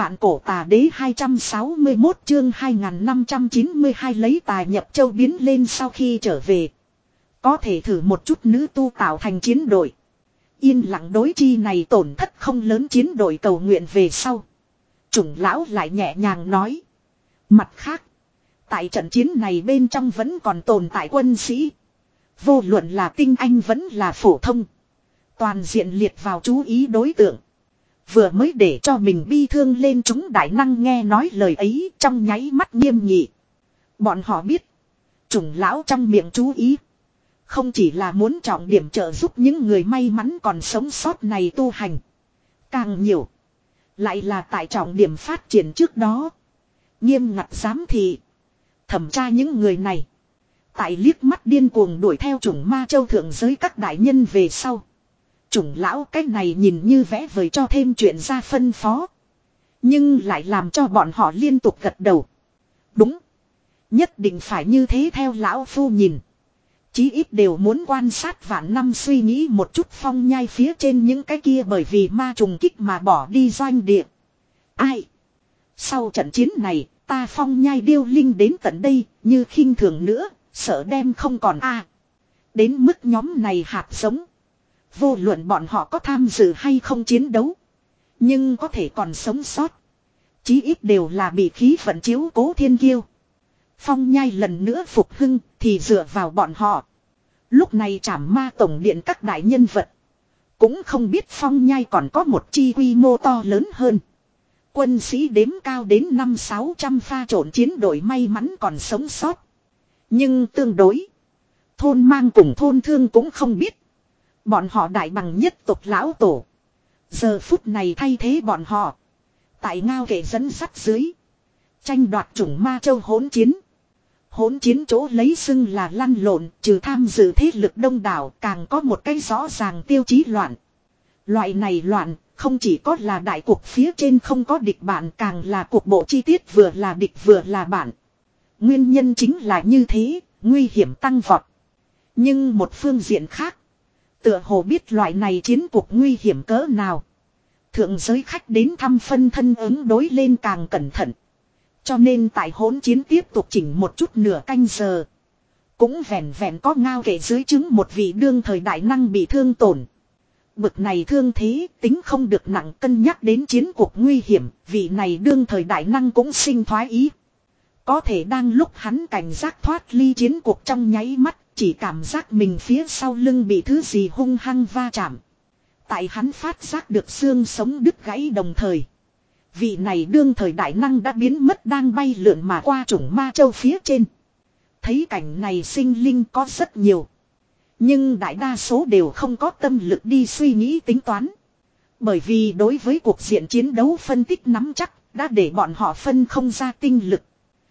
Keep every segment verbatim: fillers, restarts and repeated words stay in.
Vạn cổ tà đế hai trăm sáu mươi mốt chương hai nghìn năm trăm chín mươi hai lấy tài nhập châu biến lên sau khi trở về. Có thể thử một chút nữ tu tạo thành chiến đội. Yên lặng đối chi này tổn thất không lớn chiến đội cầu nguyện về sau. Chủng lão lại nhẹ nhàng nói. Mặt khác. Tại trận chiến này bên trong vẫn còn tồn tại quân sĩ. Vô luận là tinh anh vẫn là phổ thông. Toàn diện liệt vào chú ý đối tượng. Vừa mới để cho mình bi thương lên chúng đại năng nghe nói lời ấy trong nháy mắt nghiêm nghị. Bọn họ biết. Chủng lão trong miệng chú ý. Không chỉ là muốn trọng điểm trợ giúp những người may mắn còn sống sót này tu hành. Càng nhiều. Lại là tại trọng điểm phát triển trước đó. Nghiêm ngặt giám thị. Thẩm tra những người này. Tại liếc mắt điên cuồng đuổi theo chủng ma châu thượng giới các đại nhân về sau. Chủng lão cách này nhìn như vẽ vời cho thêm chuyện ra phân phó. Nhưng lại làm cho bọn họ liên tục gật đầu. Đúng. Nhất định phải như thế theo lão phu nhìn. Chí ít đều muốn quan sát vạn năm suy nghĩ một chút phong nhai phía trên những cái kia bởi vì ma trùng kích mà bỏ đi doanh địa. Ai? Sau trận chiến này, ta phong nhai điêu linh đến tận đây, như khinh thường nữa, sợ đem không còn a. Đến mức nhóm này hạt giống. Vô luận bọn họ có tham dự hay không chiến đấu. Nhưng có thể còn sống sót. Chí ít đều là bị khí vận chiếu cố thiên kiêu. Phong nhai lần nữa phục hưng thì dựa vào bọn họ. Lúc này trảm ma tổng điện các đại nhân vật. Cũng không biết phong nhai còn có một chi quy mô to lớn hơn. Quân sĩ đếm cao đến năm sáu trăm pha trộn chiến đội may mắn còn sống sót. Nhưng tương đối. Thôn mang cùng thôn thương cũng không biết. Bọn họ đại bằng nhất tộc lão tổ. Giờ phút này thay thế bọn họ. Tại ngao kệ dẫn sắt dưới. Tranh đoạt chủng ma châu hỗn chiến. Hỗn chiến chỗ lấy xưng là lăn lộn. Trừ tham dự thế lực đông đảo. Càng có một cái rõ ràng tiêu chí loạn. Loại này loạn. Không chỉ có là đại cuộc phía trên không có địch bạn. Càng là cuộc bộ chi tiết vừa là địch vừa là bạn. Nguyên nhân chính là như thế. Nguy hiểm tăng vọt. Nhưng một phương diện khác. Tựa hồ biết loại này chiến cuộc nguy hiểm cỡ nào. Thượng giới khách đến thăm phân thân ứng đối lên càng cẩn thận. Cho nên tại hỗn chiến tiếp tục chỉnh một chút nửa canh giờ. Cũng vẹn vẹn có ngao kể dưới chứng một vị đương thời đại năng bị thương tổn. Bực này thương thế tính không được nặng cân nhắc đến chiến cuộc nguy hiểm. Vị này đương thời đại năng cũng sinh thoái ý. Có thể đang lúc hắn cảnh giác thoát ly chiến cuộc trong nháy mắt. Chỉ cảm giác mình phía sau lưng bị thứ gì hung hăng va chạm. Tại hắn phát giác được xương sống đứt gãy đồng thời. Vị này đương thời đại năng đã biến mất đang bay lượn mà qua chủng ma châu phía trên. Thấy cảnh này sinh linh có rất nhiều. Nhưng đại đa số đều không có tâm lực đi suy nghĩ tính toán. Bởi vì đối với cuộc diện chiến đấu phân tích nắm chắc đã để bọn họ phân không ra tinh lực.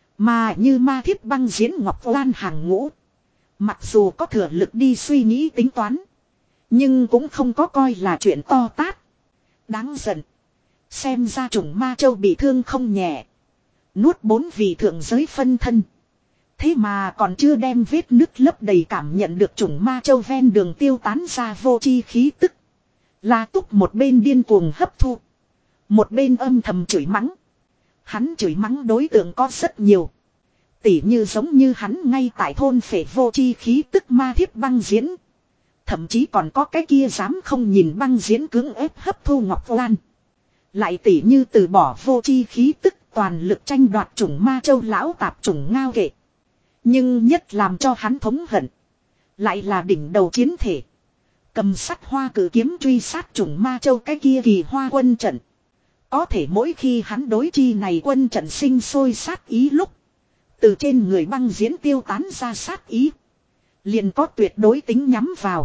Mà như ma thiếp băng diễn ngọc oan hàng ngũ. Mặc dù có thừa lực đi suy nghĩ tính toán. Nhưng cũng không có coi là chuyện to tát. Đáng giận. Xem ra chủng ma châu bị thương không nhẹ. Nuốt bốn vị thượng giới phân thân. Thế mà còn chưa đem vết nứt lấp đầy cảm nhận được chủng ma châu ven đường tiêu tán ra vô chi khí tức. La Túc một bên điên cuồng hấp thu. Một bên âm thầm chửi mắng. Hắn chửi mắng đối tượng có rất nhiều. Tỉ như giống như hắn ngay tại thôn phệ vô chi khí tức ma thiếp băng diễn. Thậm chí còn có cái kia dám không nhìn băng diễn cưỡng ép hấp thu ngọc lan. Lại tỉ như từ bỏ vô chi khí tức toàn lực tranh đoạt chủng ma châu lão tạp chủng ngao kệ. Nhưng nhất làm cho hắn thống hận. Lại là đỉnh đầu chiến thể. Cầm sắt hoa cử kiếm truy sát chủng ma châu cái kia kỳ hoa quân trận. Có thể mỗi khi hắn đối chi này quân trận sinh sôi sát ý lúc. Từ trên người băng diễn tiêu tán ra sát ý. Liền có tuyệt đối tính nhắm vào.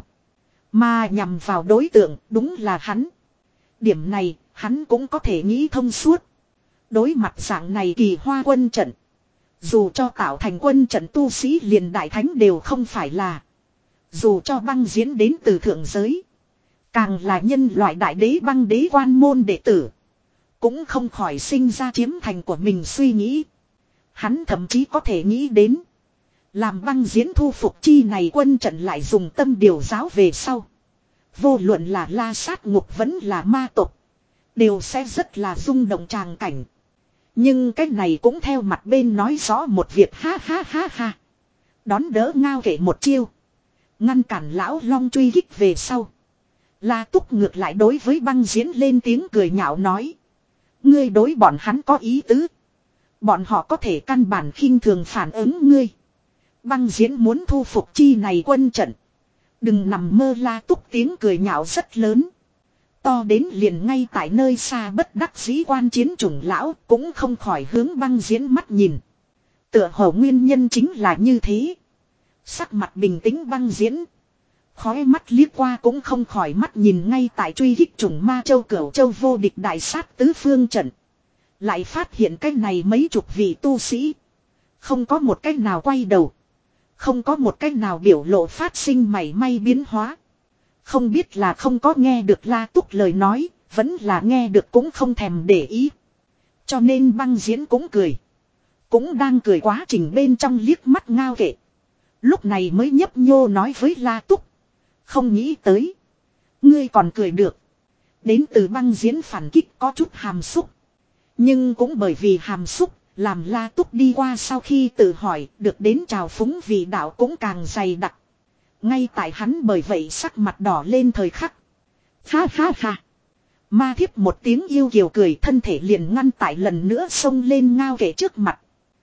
Mà nhằm vào đối tượng đúng là hắn. Điểm này hắn cũng có thể nghĩ thông suốt. Đối mặt dạng này kỳ hoa quân trận. Dù cho tạo thành quân trận tu sĩ liền đại thánh đều không phải là. Dù cho băng diễn đến từ thượng giới. Càng là nhân loại đại đế băng đế quan môn đệ tử. Cũng không khỏi sinh ra chiếm thành của mình suy nghĩ. Hắn thậm chí có thể nghĩ đến. Làm băng diễn thu phục chi này quân trận lại dùng tâm điều giáo về sau. Vô luận là la sát ngục vẫn là ma tộc. đều sẽ rất là rung động tràng cảnh. Nhưng cái này cũng theo mặt bên nói rõ một việc ha ha ha ha. Đón đỡ Ngao Kể một chiêu. Ngăn cản lão long truy kích về sau. La Túc ngược lại đối với Băng Diễn lên tiếng cười nhạo nói. Ngươi đối bọn hắn có ý tứ. Bọn họ có thể căn bản khinh thường phản ứng ngươi. Băng Diễn muốn thu phục chi này quân trận. Đừng nằm mơ. La Túc tiếng cười nhạo rất lớn. To đến liền ngay tại nơi xa bất đắc dĩ quan chiến chủng lão cũng không khỏi hướng Băng Diễn mắt nhìn. Tựa hồ nguyên nhân chính là như thế. Sắc mặt bình tĩnh Băng Diễn. Khói mắt liếc qua cũng không khỏi mắt nhìn ngay tại truy kích chủng ma châu cửu châu vô địch đại sát tứ phương trận. Lại phát hiện cái này mấy chục vị tu sĩ. Không có một cách nào quay đầu. Không có một cách nào biểu lộ phát sinh mảy may biến hóa. Không biết là không có nghe được La Túc lời nói, vẫn là nghe được cũng không thèm để ý. Cho nên Băng Diễn cũng cười. Cũng đang cười quá trình bên trong liếc mắt Ngao Kệ. Lúc này mới nhấp nhô nói với La Túc. Không nghĩ tới. Ngươi còn cười được. Đến từ Băng Diễn phản kích có chút hàm xúc. Nhưng cũng bởi vì hàm xúc, làm La Túc đi qua sau khi tự hỏi, được đến trào phúng vì đạo cũng càng dày đặc. Ngay tại hắn bởi vậy sắc mặt đỏ lên thời khắc. Ha ha ha. Ma Thiếp một tiếng yêu kiều cười, thân thể liền ngăn tại lần nữa xông lên Ngao Kệ trước mặt.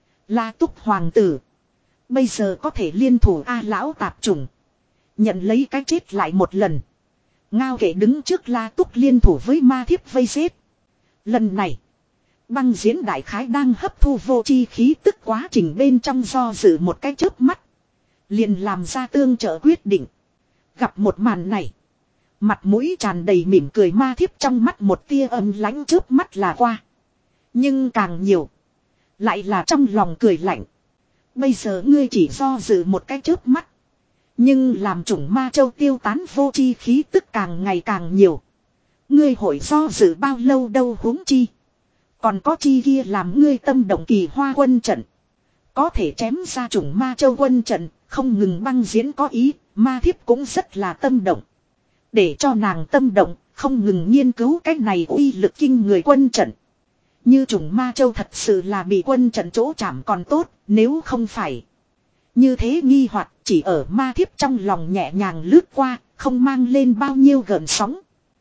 La Túc hoàng tử. Bây giờ có thể liên thủ A lão tạp chủng. Nhận lấy cái chết lại một lần. Ngao Kệ đứng trước La Túc liên thủ với Ma Thiếp vây giết. Lần này. Băng Diễn đại khái đang hấp thu vô chi khí tức quá trình bên trong do dự một cái chớp mắt. Liền làm ra tương trợ quyết định. Gặp một màn này. Mặt mũi tràn đầy mỉm cười Ma Thiếp trong mắt một tia âm lãnh chớp mắt là qua. Nhưng càng nhiều. Lại là trong lòng cười lạnh. Bây giờ ngươi chỉ do dự một cái chớp mắt. Nhưng làm chủng ma châu tiêu tán vô chi khí tức càng ngày càng nhiều. Ngươi hội do dự bao lâu đâu huống chi. Còn có chi kia làm ngươi tâm động Kỳ Hoa quân trận. Có thể chém ra chủng ma châu quân trận. Không ngừng Băng Diễn có ý. Ma Thiếp cũng rất là tâm động. Để cho nàng tâm động. Không ngừng nghiên cứu cách này uy lực kinh người quân trận. Như chủng ma châu thật sự là bị quân trận chỗ chạm còn tốt. Nếu không phải. Như thế nghi hoặc chỉ ở Ma Thiếp trong lòng nhẹ nhàng lướt qua. Không mang lên bao nhiêu gợn sóng.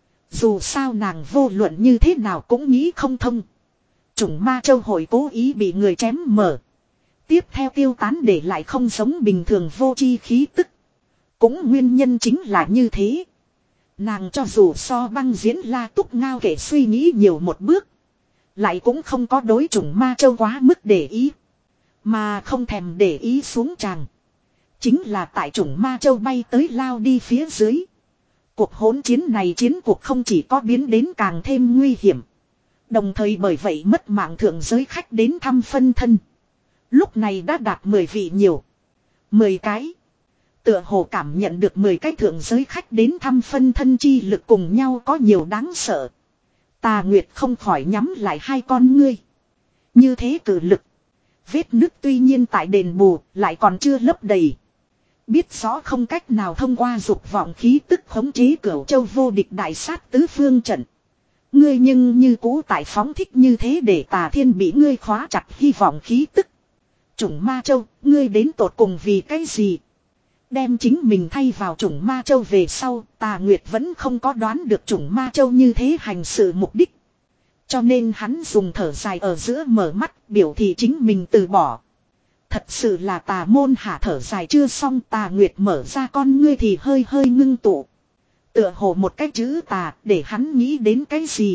Dù sao nàng vô luận như thế nào cũng nghĩ không thông. Chủng ma châu hội cố ý bị người chém mở. Tiếp theo tiêu tán để lại không giống bình thường vô chi khí tức. Cũng nguyên nhân chính là như thế. Nàng cho dù so Băng Diễn La Túc Ngao Kệ suy nghĩ nhiều một bước. Lại cũng không có đối chủng ma châu quá mức để ý. Mà không thèm để ý xuống tràng. Chính là tại chủng ma châu bay tới lao đi phía dưới. Cuộc hỗn chiến này chiến cuộc không chỉ có biến đến càng thêm nguy hiểm. Đồng thời bởi vậy mất mạng thượng giới khách đến thăm phân thân. Lúc này đã đạt mười vị nhiều. mười cái. Tựa hồ cảm nhận được mười cái thượng giới khách đến thăm phân thân chi lực cùng nhau có nhiều đáng sợ. Tà Nguyệt không khỏi nhắm lại hai con ngươi. Như thế cử lực. Vết nứt tuy nhiên tại đền bù lại còn chưa lấp đầy. Biết rõ không cách nào thông qua dục vọng khí tức khống chế cửu châu vô địch đại sát tứ phương trận. Ngươi nhưng như cũ tại phóng thích như thế để Tà Thiên bị ngươi khóa chặt hy vọng khí tức. Chủng ma châu, ngươi đến tột cùng vì cái gì? Đem chính mình thay vào chủng ma châu về sau, Tà Nguyệt vẫn không có đoán được chủng ma châu như thế hành sự mục đích. Cho nên hắn dùng thở dài ở giữa mở mắt, biểu thị chính mình từ bỏ. Thật sự là Tà môn hạ thở dài chưa xong, Tà Nguyệt mở ra con ngươi thì hơi hơi ngưng tụ. Tựa hồ một cái chữ tà để hắn nghĩ đến cái gì.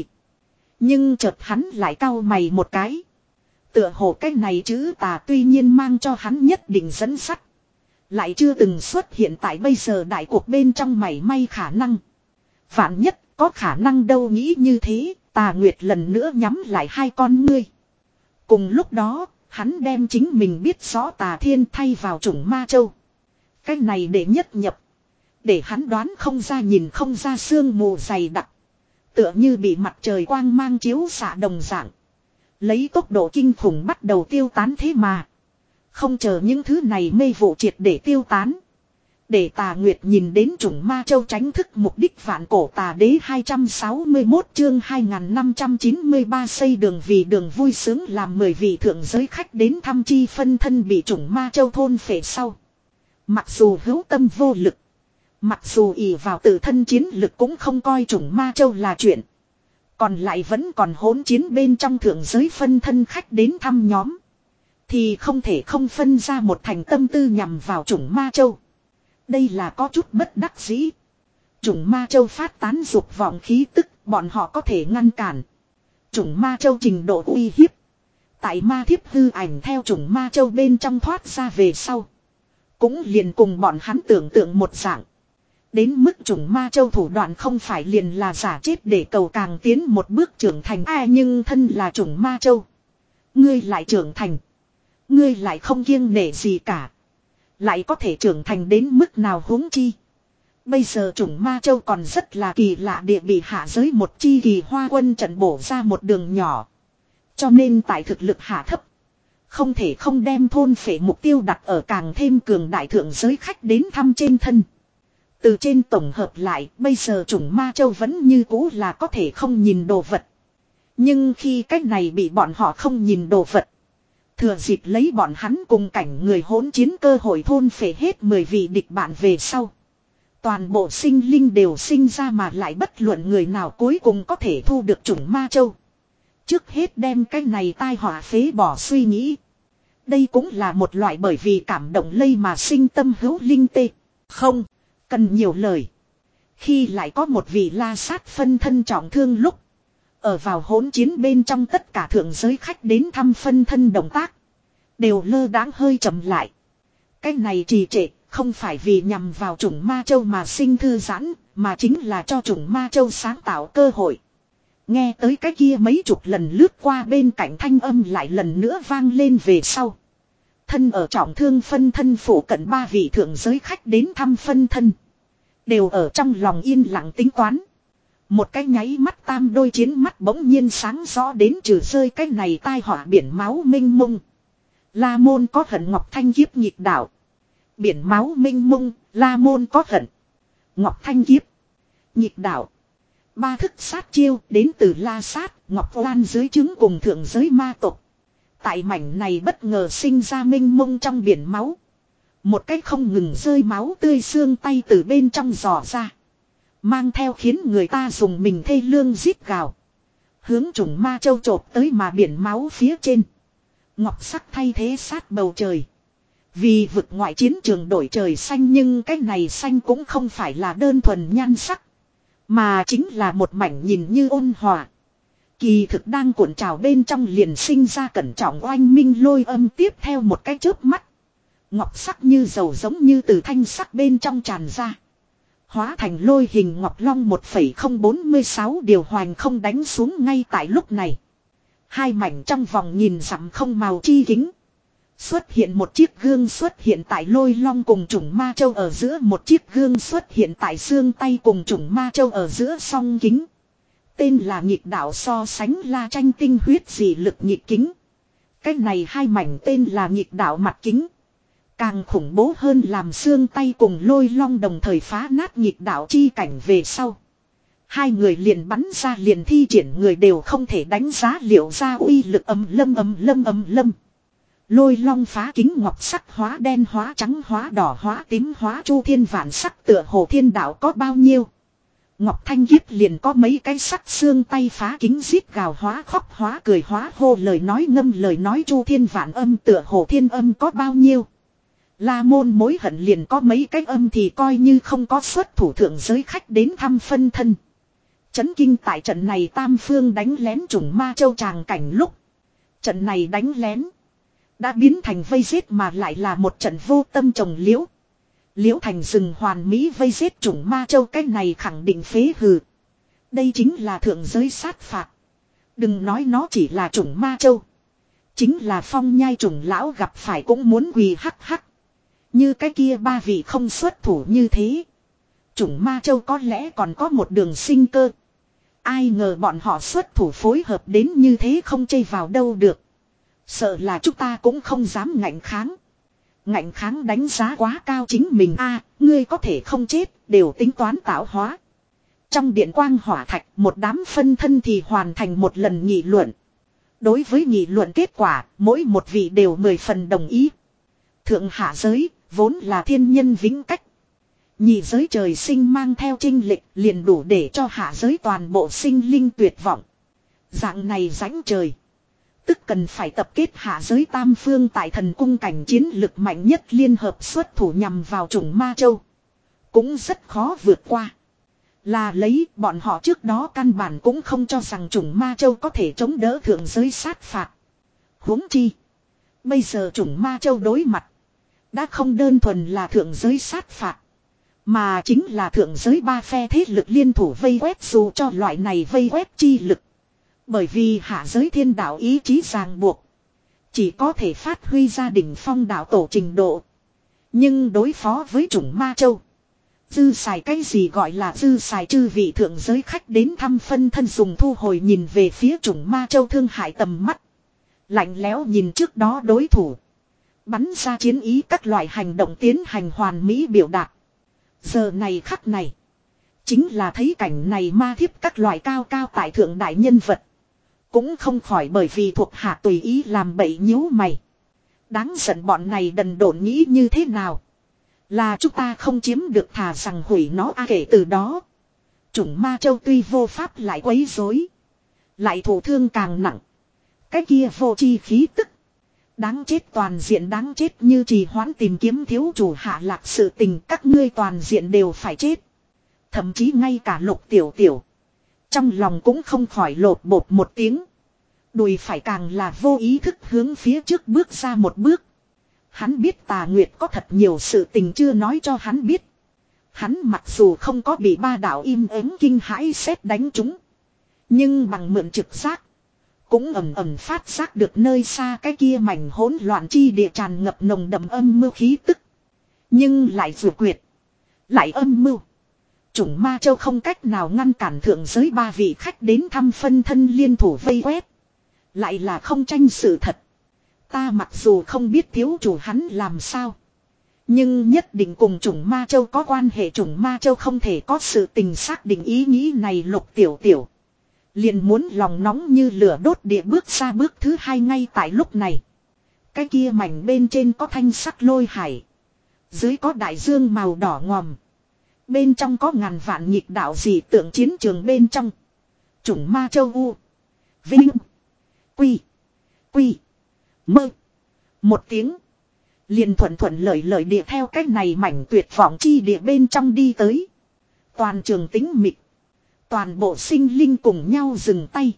Nhưng chợt hắn lại cau mày một cái. Tựa hồ cái này chữ tà tuy nhiên mang cho hắn nhất định dẫn sắt. Lại chưa từng xuất hiện tại bây giờ đại cuộc bên trong mảy may khả năng. Vạn nhất có khả năng đâu nghĩ như thế, Tà Nguyệt lần nữa nhắm lại hai con ngươi. Cùng lúc đó, hắn đem chính mình biết rõ Tà Thiên thay vào chủng ma châu. Cái này để nhất nhập. Để hắn đoán không ra nhìn không ra sương mù dày đặc. Tựa như bị mặt trời quang mang chiếu xạ đồng dạng. Lấy tốc độ kinh khủng bắt đầu tiêu tán thế mà. Không chờ những thứ này mê vụ triệt để tiêu tán. Để Tà Nguyệt nhìn đến Trùng Ma Châu tránh thức mục đích vạn cổ tà đế hai trăm sáu mươi mốt chương hai nghìn năm trăm chín mươi ba xây đường vì đường vui sướng làm mười vị thượng giới khách đến thăm chi phân thân bị Trùng Ma Châu thôn phệ sau. Mặc dù hữu tâm vô lực. Mặc dù ỷ vào tự thân chiến lực cũng không coi Trùng Ma Châu là chuyện. Còn lại vẫn còn hỗn chiến bên trong thượng giới phân thân khách đến thăm nhóm. Thì không thể không phân ra một thành tâm tư nhằm vào Trùng Ma Châu. Đây là có chút bất đắc dĩ. Trùng Ma Châu phát tán dục vọng khí tức, bọn họ có thể ngăn cản. Trùng Ma Châu trình độ uy hiếp. Tại ma thiếp hư ảnh theo Trùng Ma Châu bên trong thoát ra về sau. Cũng liền cùng bọn hắn tưởng tượng một dạng. Đến mức Trùng Ma Châu thủ đoạn không phải liền là giả chết để cầu càng tiến một bước trưởng thành. À nhưng thân là Trùng Ma Châu. Ngươi lại trưởng thành. Ngươi lại không kiêng nể gì cả. Lại có thể trưởng thành đến mức nào huống chi. Bây giờ Trùng Ma Châu còn rất là kỳ lạ địa bị hạ giới một chi kỳ hoa quân trận bổ ra một đường nhỏ. Cho nên tại thực lực hạ thấp. Không thể không đem thôn phệ mục tiêu đặt ở càng thêm cường đại thượng giới khách đến thăm trên thân. Từ trên tổng hợp lại bây giờ Trùng Ma Châu vẫn như cũ là có thể không nhìn đồ vật. Nhưng khi cách này bị bọn họ không nhìn đồ vật. Thừa dịp lấy bọn hắn cùng cảnh người hỗn chiến cơ hội thôn phệ hết mười vị địch bạn về sau. Toàn bộ sinh linh đều sinh ra mà lại bất luận người nào cuối cùng có thể thu được Trùng Ma Châu. Trước hết đem cái này tai họa phế bỏ suy nghĩ. Đây cũng là một loại bởi vì cảm động lây mà sinh tâm hữu linh tê. Không, cần nhiều lời. Khi lại có một vị la sát phân thân trọng thương lúc. Ở vào hỗn chiến bên trong tất cả thượng giới khách đến thăm phân thân động tác. Đều lơ đãng hơi chậm lại. Cái này trì trệ không phải vì nhằm vào Trùng Ma Châu mà sinh thư giãn. Mà chính là cho Trùng Ma Châu sáng tạo cơ hội. Nghe tới cái kia mấy chục lần lướt qua bên cạnh thanh âm lại lần nữa vang lên về sau. Thân ở trọng thương phân thân phủ cận ba vị thượng giới khách đến thăm phân thân. Đều ở trong lòng yên lặng tính toán. Một cái nháy mắt tam đôi chiến mắt bỗng nhiên sáng rõ đến trừ rơi cái này tai họa biển máu minh mông. La môn có hận Ngọc Thanh kiếp nhịp đạo. Biển máu minh mông, La môn có hận. Ngọc Thanh kiếp. Nhịp đạo. Ba thức sát chiêu đến từ La Sát, Ngọc Lan dưới trướng cùng thượng giới ma tộc. Tại mảnh này bất ngờ sinh ra minh mông trong biển máu. Một cái không ngừng rơi máu tươi xương tay từ bên trong giò ra. Mang theo khiến người ta dùng mình thê lương giết gào. Hướng Trùng Ma Châu chộp tới mà biển máu phía trên. Ngọc sắc thay thế sát bầu trời. Vì vực ngoại chiến trường đổi trời xanh nhưng cái này xanh cũng không phải là đơn thuần nhan sắc. Mà chính là một mảnh nhìn như ôn hòa. Kỳ thực đang cuộn trào bên trong liền sinh ra cẩn trọng oanh minh lôi âm tiếp theo một cái chớp mắt. Ngọc sắc như dầu giống như từ thanh sắc bên trong tràn ra. Hóa thành lôi hình ngọc long một phẩy không bốn sáu điều hoành không đánh xuống ngay tại lúc này. Hai mảnh trong vòng nhìn dặm không màu chi kính. Xuất hiện một chiếc gương xuất hiện tại lôi long cùng Trùng Ma Châu ở giữa một chiếc gương xuất hiện tại xương tay cùng Trùng Ma Châu ở giữa song kính. Tên là nhịp đạo so sánh la tranh tinh huyết dị lực nhịp kính. Cái này hai mảnh tên là nhịp đạo mặt kính. Càng khủng bố hơn làm xương tay cùng lôi long đồng thời phá nát nhịp đạo chi cảnh về sau. Hai người liền bắn ra liền thi triển người đều không thể đánh giá liệu ra uy lực ầm lâm ầm lâm ầm lâm. Lôi long phá kính ngọc sắc hóa đen hóa trắng hóa đỏ hóa tím hóa chu thiên vạn sắc tựa hồ thiên đạo có bao nhiêu. Ngọc Thanh kiếp liền có mấy cái sắc xương tay phá kính giết gào hóa khóc hóa cười hóa hô lời nói ngâm lời nói chu thiên vạn âm tựa hồ thiên âm có bao nhiêu. La môn mối hận liền có mấy cái âm thì coi như không có xuất thủ thượng giới khách đến thăm phân thân. Chấn kinh tại trận này tam phương đánh lén Trùng Ma Châu tràng cảnh lúc. Trận này đánh lén. Đã biến thành vây giết mà lại là một trận vô tâm trồng liễu. Liễu thành rừng hoàn mỹ vây giết Trùng Ma Châu cái này khẳng định phế hừ. Đây chính là thượng giới sát phạt. Đừng nói nó chỉ là Trùng Ma Châu. Chính là phong nhai trùng lão gặp phải cũng muốn quỳ hắc hắc. Như cái kia ba vị không xuất thủ như thế. Trùng Ma Châu có lẽ còn có một đường sinh cơ. Ai ngờ bọn họ xuất thủ phối hợp đến như thế không chây vào đâu được. Sợ là chúng ta cũng không dám ngạnh kháng. Ngạnh kháng đánh giá quá cao chính mình a, ngươi có thể không chết, đều tính toán tạo hóa. Trong điện quang hỏa thạch, một đám phân thân thì hoàn thành một lần nghị luận. Đối với nghị luận kết quả, mỗi một vị đều mười phần đồng ý. Thượng hạ giới, vốn là thiên nhân vĩnh cách. Nhị giới trời sinh mang theo trinh lịch, liền đủ để cho hạ giới toàn bộ sinh linh tuyệt vọng. Dạng này rãnh trời. Tức cần phải tập kết hạ giới tam phương tại thần cung cảnh chiến lực mạnh nhất liên hợp xuất thủ nhằm vào chủng ma châu. Cũng rất khó vượt qua. Là lấy bọn họ trước đó căn bản cũng không cho rằng chủng ma châu có thể chống đỡ thượng giới sát phạt. Huống chi. Bây giờ chủng ma châu đối mặt. Đã không đơn thuần là thượng giới sát phạt. Mà chính là thượng giới ba phe thế lực liên thủ vây quét dù cho loại này vây quét chi lực. Bởi vì hạ giới thiên đạo ý chí ràng buộc. Chỉ có thể phát huy ra đỉnh phong đạo tổ trình độ. Nhưng đối phó với chủng ma châu. Dư xài cái gì gọi là dư xài chư vị thượng giới khách đến thăm phân thân dùng thu hồi nhìn về phía chủng ma châu thương hại tầm mắt. Lạnh lẽo nhìn trước đó đối thủ. Bắn ra chiến ý các loại hành động tiến hành hoàn mỹ biểu đạt. Giờ này khắc này. Chính là thấy cảnh này ma thiếp các loại cao cao tại thượng đại nhân vật. Cũng không khỏi bởi vì thuộc hạ tùy ý làm bậy nhíu mày. Đáng giận bọn này đần độn nghĩ như thế nào. Là chúng ta không chiếm được thà rằng hủy nó a kể từ đó. Chủng ma châu tuy vô pháp lại quấy rối. Lại thổ thương càng nặng. Cái kia vô chi khí tức. Đáng chết toàn diện đáng chết như trì hoãn tìm kiếm thiếu chủ hạ lạc sự tình các ngươi toàn diện đều phải chết. Thậm chí ngay cả Lục Tiểu Tiểu. Trong lòng cũng không khỏi lột bột một tiếng. Đùi phải càng là vô ý thức hướng phía trước bước ra một bước. Hắn biết Tà Nguyệt có thật nhiều sự tình chưa nói cho hắn biết. Hắn mặc dù không có bị ba đạo im ắng kinh hãi sét đánh trúng. Nhưng bằng mượn trực giác. Cũng ẩm ẩm phát giác được nơi xa cái kia mảnh hỗn loạn chi địa tràn ngập nồng đậm âm mưu khí tức. Nhưng lại vừa quyệt. Lại âm mưu. Chủng ma châu không cách nào ngăn cản thượng giới ba vị khách đến thăm phân thân liên thủ vây quét. Lại là không tranh sự thật. Ta mặc dù không biết thiếu chủ hắn làm sao. Nhưng nhất định cùng chủng ma châu có quan hệ chủng ma châu không thể có sự tình xác định ý nghĩ này Lục Tiểu Tiểu. Liền muốn lòng nóng như lửa đốt địa bước ra bước thứ hai ngay tại lúc này. Cái kia mảnh bên trên có thanh sắc lôi hải. Dưới có đại dương màu đỏ ngòm. Bên trong có ngàn vạn nhịp đạo dị tượng chiến trường bên trong. Chủng ma châu U. Vinh. Quy. Quy. Mơ. Một tiếng. Liền thuận thuận lợi lợi địa theo cách này mảnh tuyệt vọng chi địa bên trong đi tới. Toàn trường tĩnh mịch. Toàn bộ sinh linh cùng nhau dừng tay.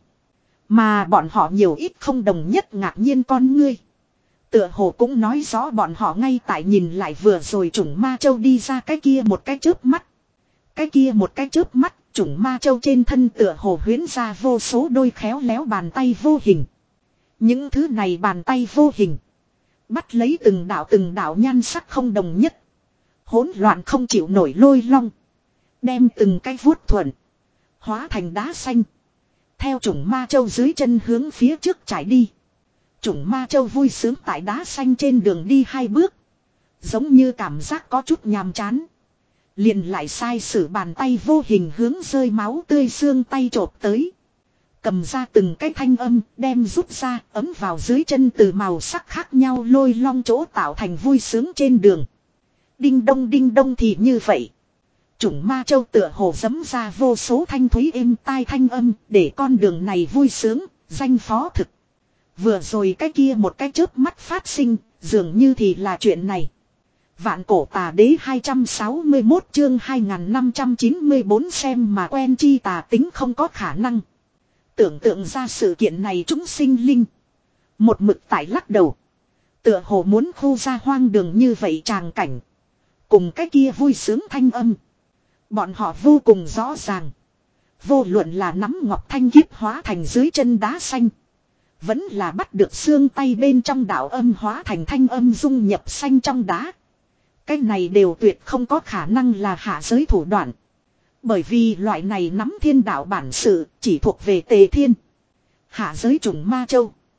Mà bọn họ nhiều ít không đồng nhất ngạc nhiên con ngươi. Tựa hồ cũng nói rõ bọn họ ngay tại nhìn lại vừa rồi chủng ma châu đi ra cái kia một cái chớp mắt. Cái kia một cái chớp mắt chủng ma châu trên thân tựa hồ huyến ra vô số đôi khéo léo bàn tay vô hình. Những thứ này bàn tay vô hình. Bắt lấy từng đạo từng đạo nhan sắc không đồng nhất. Hỗn loạn không chịu nổi lôi long. Đem từng cái vuốt thuận. Hóa thành đá xanh. Theo chủng ma châu dưới chân hướng phía trước trải đi. Chủng ma châu vui sướng tại đá xanh trên đường đi hai bước. Giống như cảm giác có chút nhàm chán. Liền lại sai sử bàn tay vô hình hướng rơi máu tươi xương tay chộp tới. Cầm ra từng cái thanh âm đem rút ra ấm vào dưới chân từ màu sắc khác nhau lôi long chỗ tạo thành vui sướng trên đường. Đinh đông đinh đông thì như vậy. Chủng ma châu tựa hồ giấm ra vô số thanh thúy êm tai thanh âm để con đường này vui sướng, danh phó thực. Vừa rồi cái kia một cái chớp mắt phát sinh, dường như thì là chuyện này. Vạn cổ tà đế hai trăm sáu mươi mốt chương hai nghìn năm trăm chín mươi bốn xem mà quen chi tà tính không có khả năng. Tưởng tượng ra sự kiện này chúng sinh linh. Một mực tại lắc đầu. Tựa hồ muốn khu ra hoang đường như vậy tràng cảnh. Cùng cái kia vui sướng thanh âm. Bọn họ vô cùng rõ ràng. Vô luận là nắm ngọc thanh kiếp hóa thành dưới chân đá xanh. Vẫn là bắt được xương tay bên trong đạo âm hóa thành thanh âm dung nhập xanh trong đá. Cái này đều tuyệt không có khả năng là hạ giới thủ đoạn. Bởi vì loại này nắm thiên đạo bản sự chỉ thuộc về Tề Thiên. Hạ giới chủng ma châu.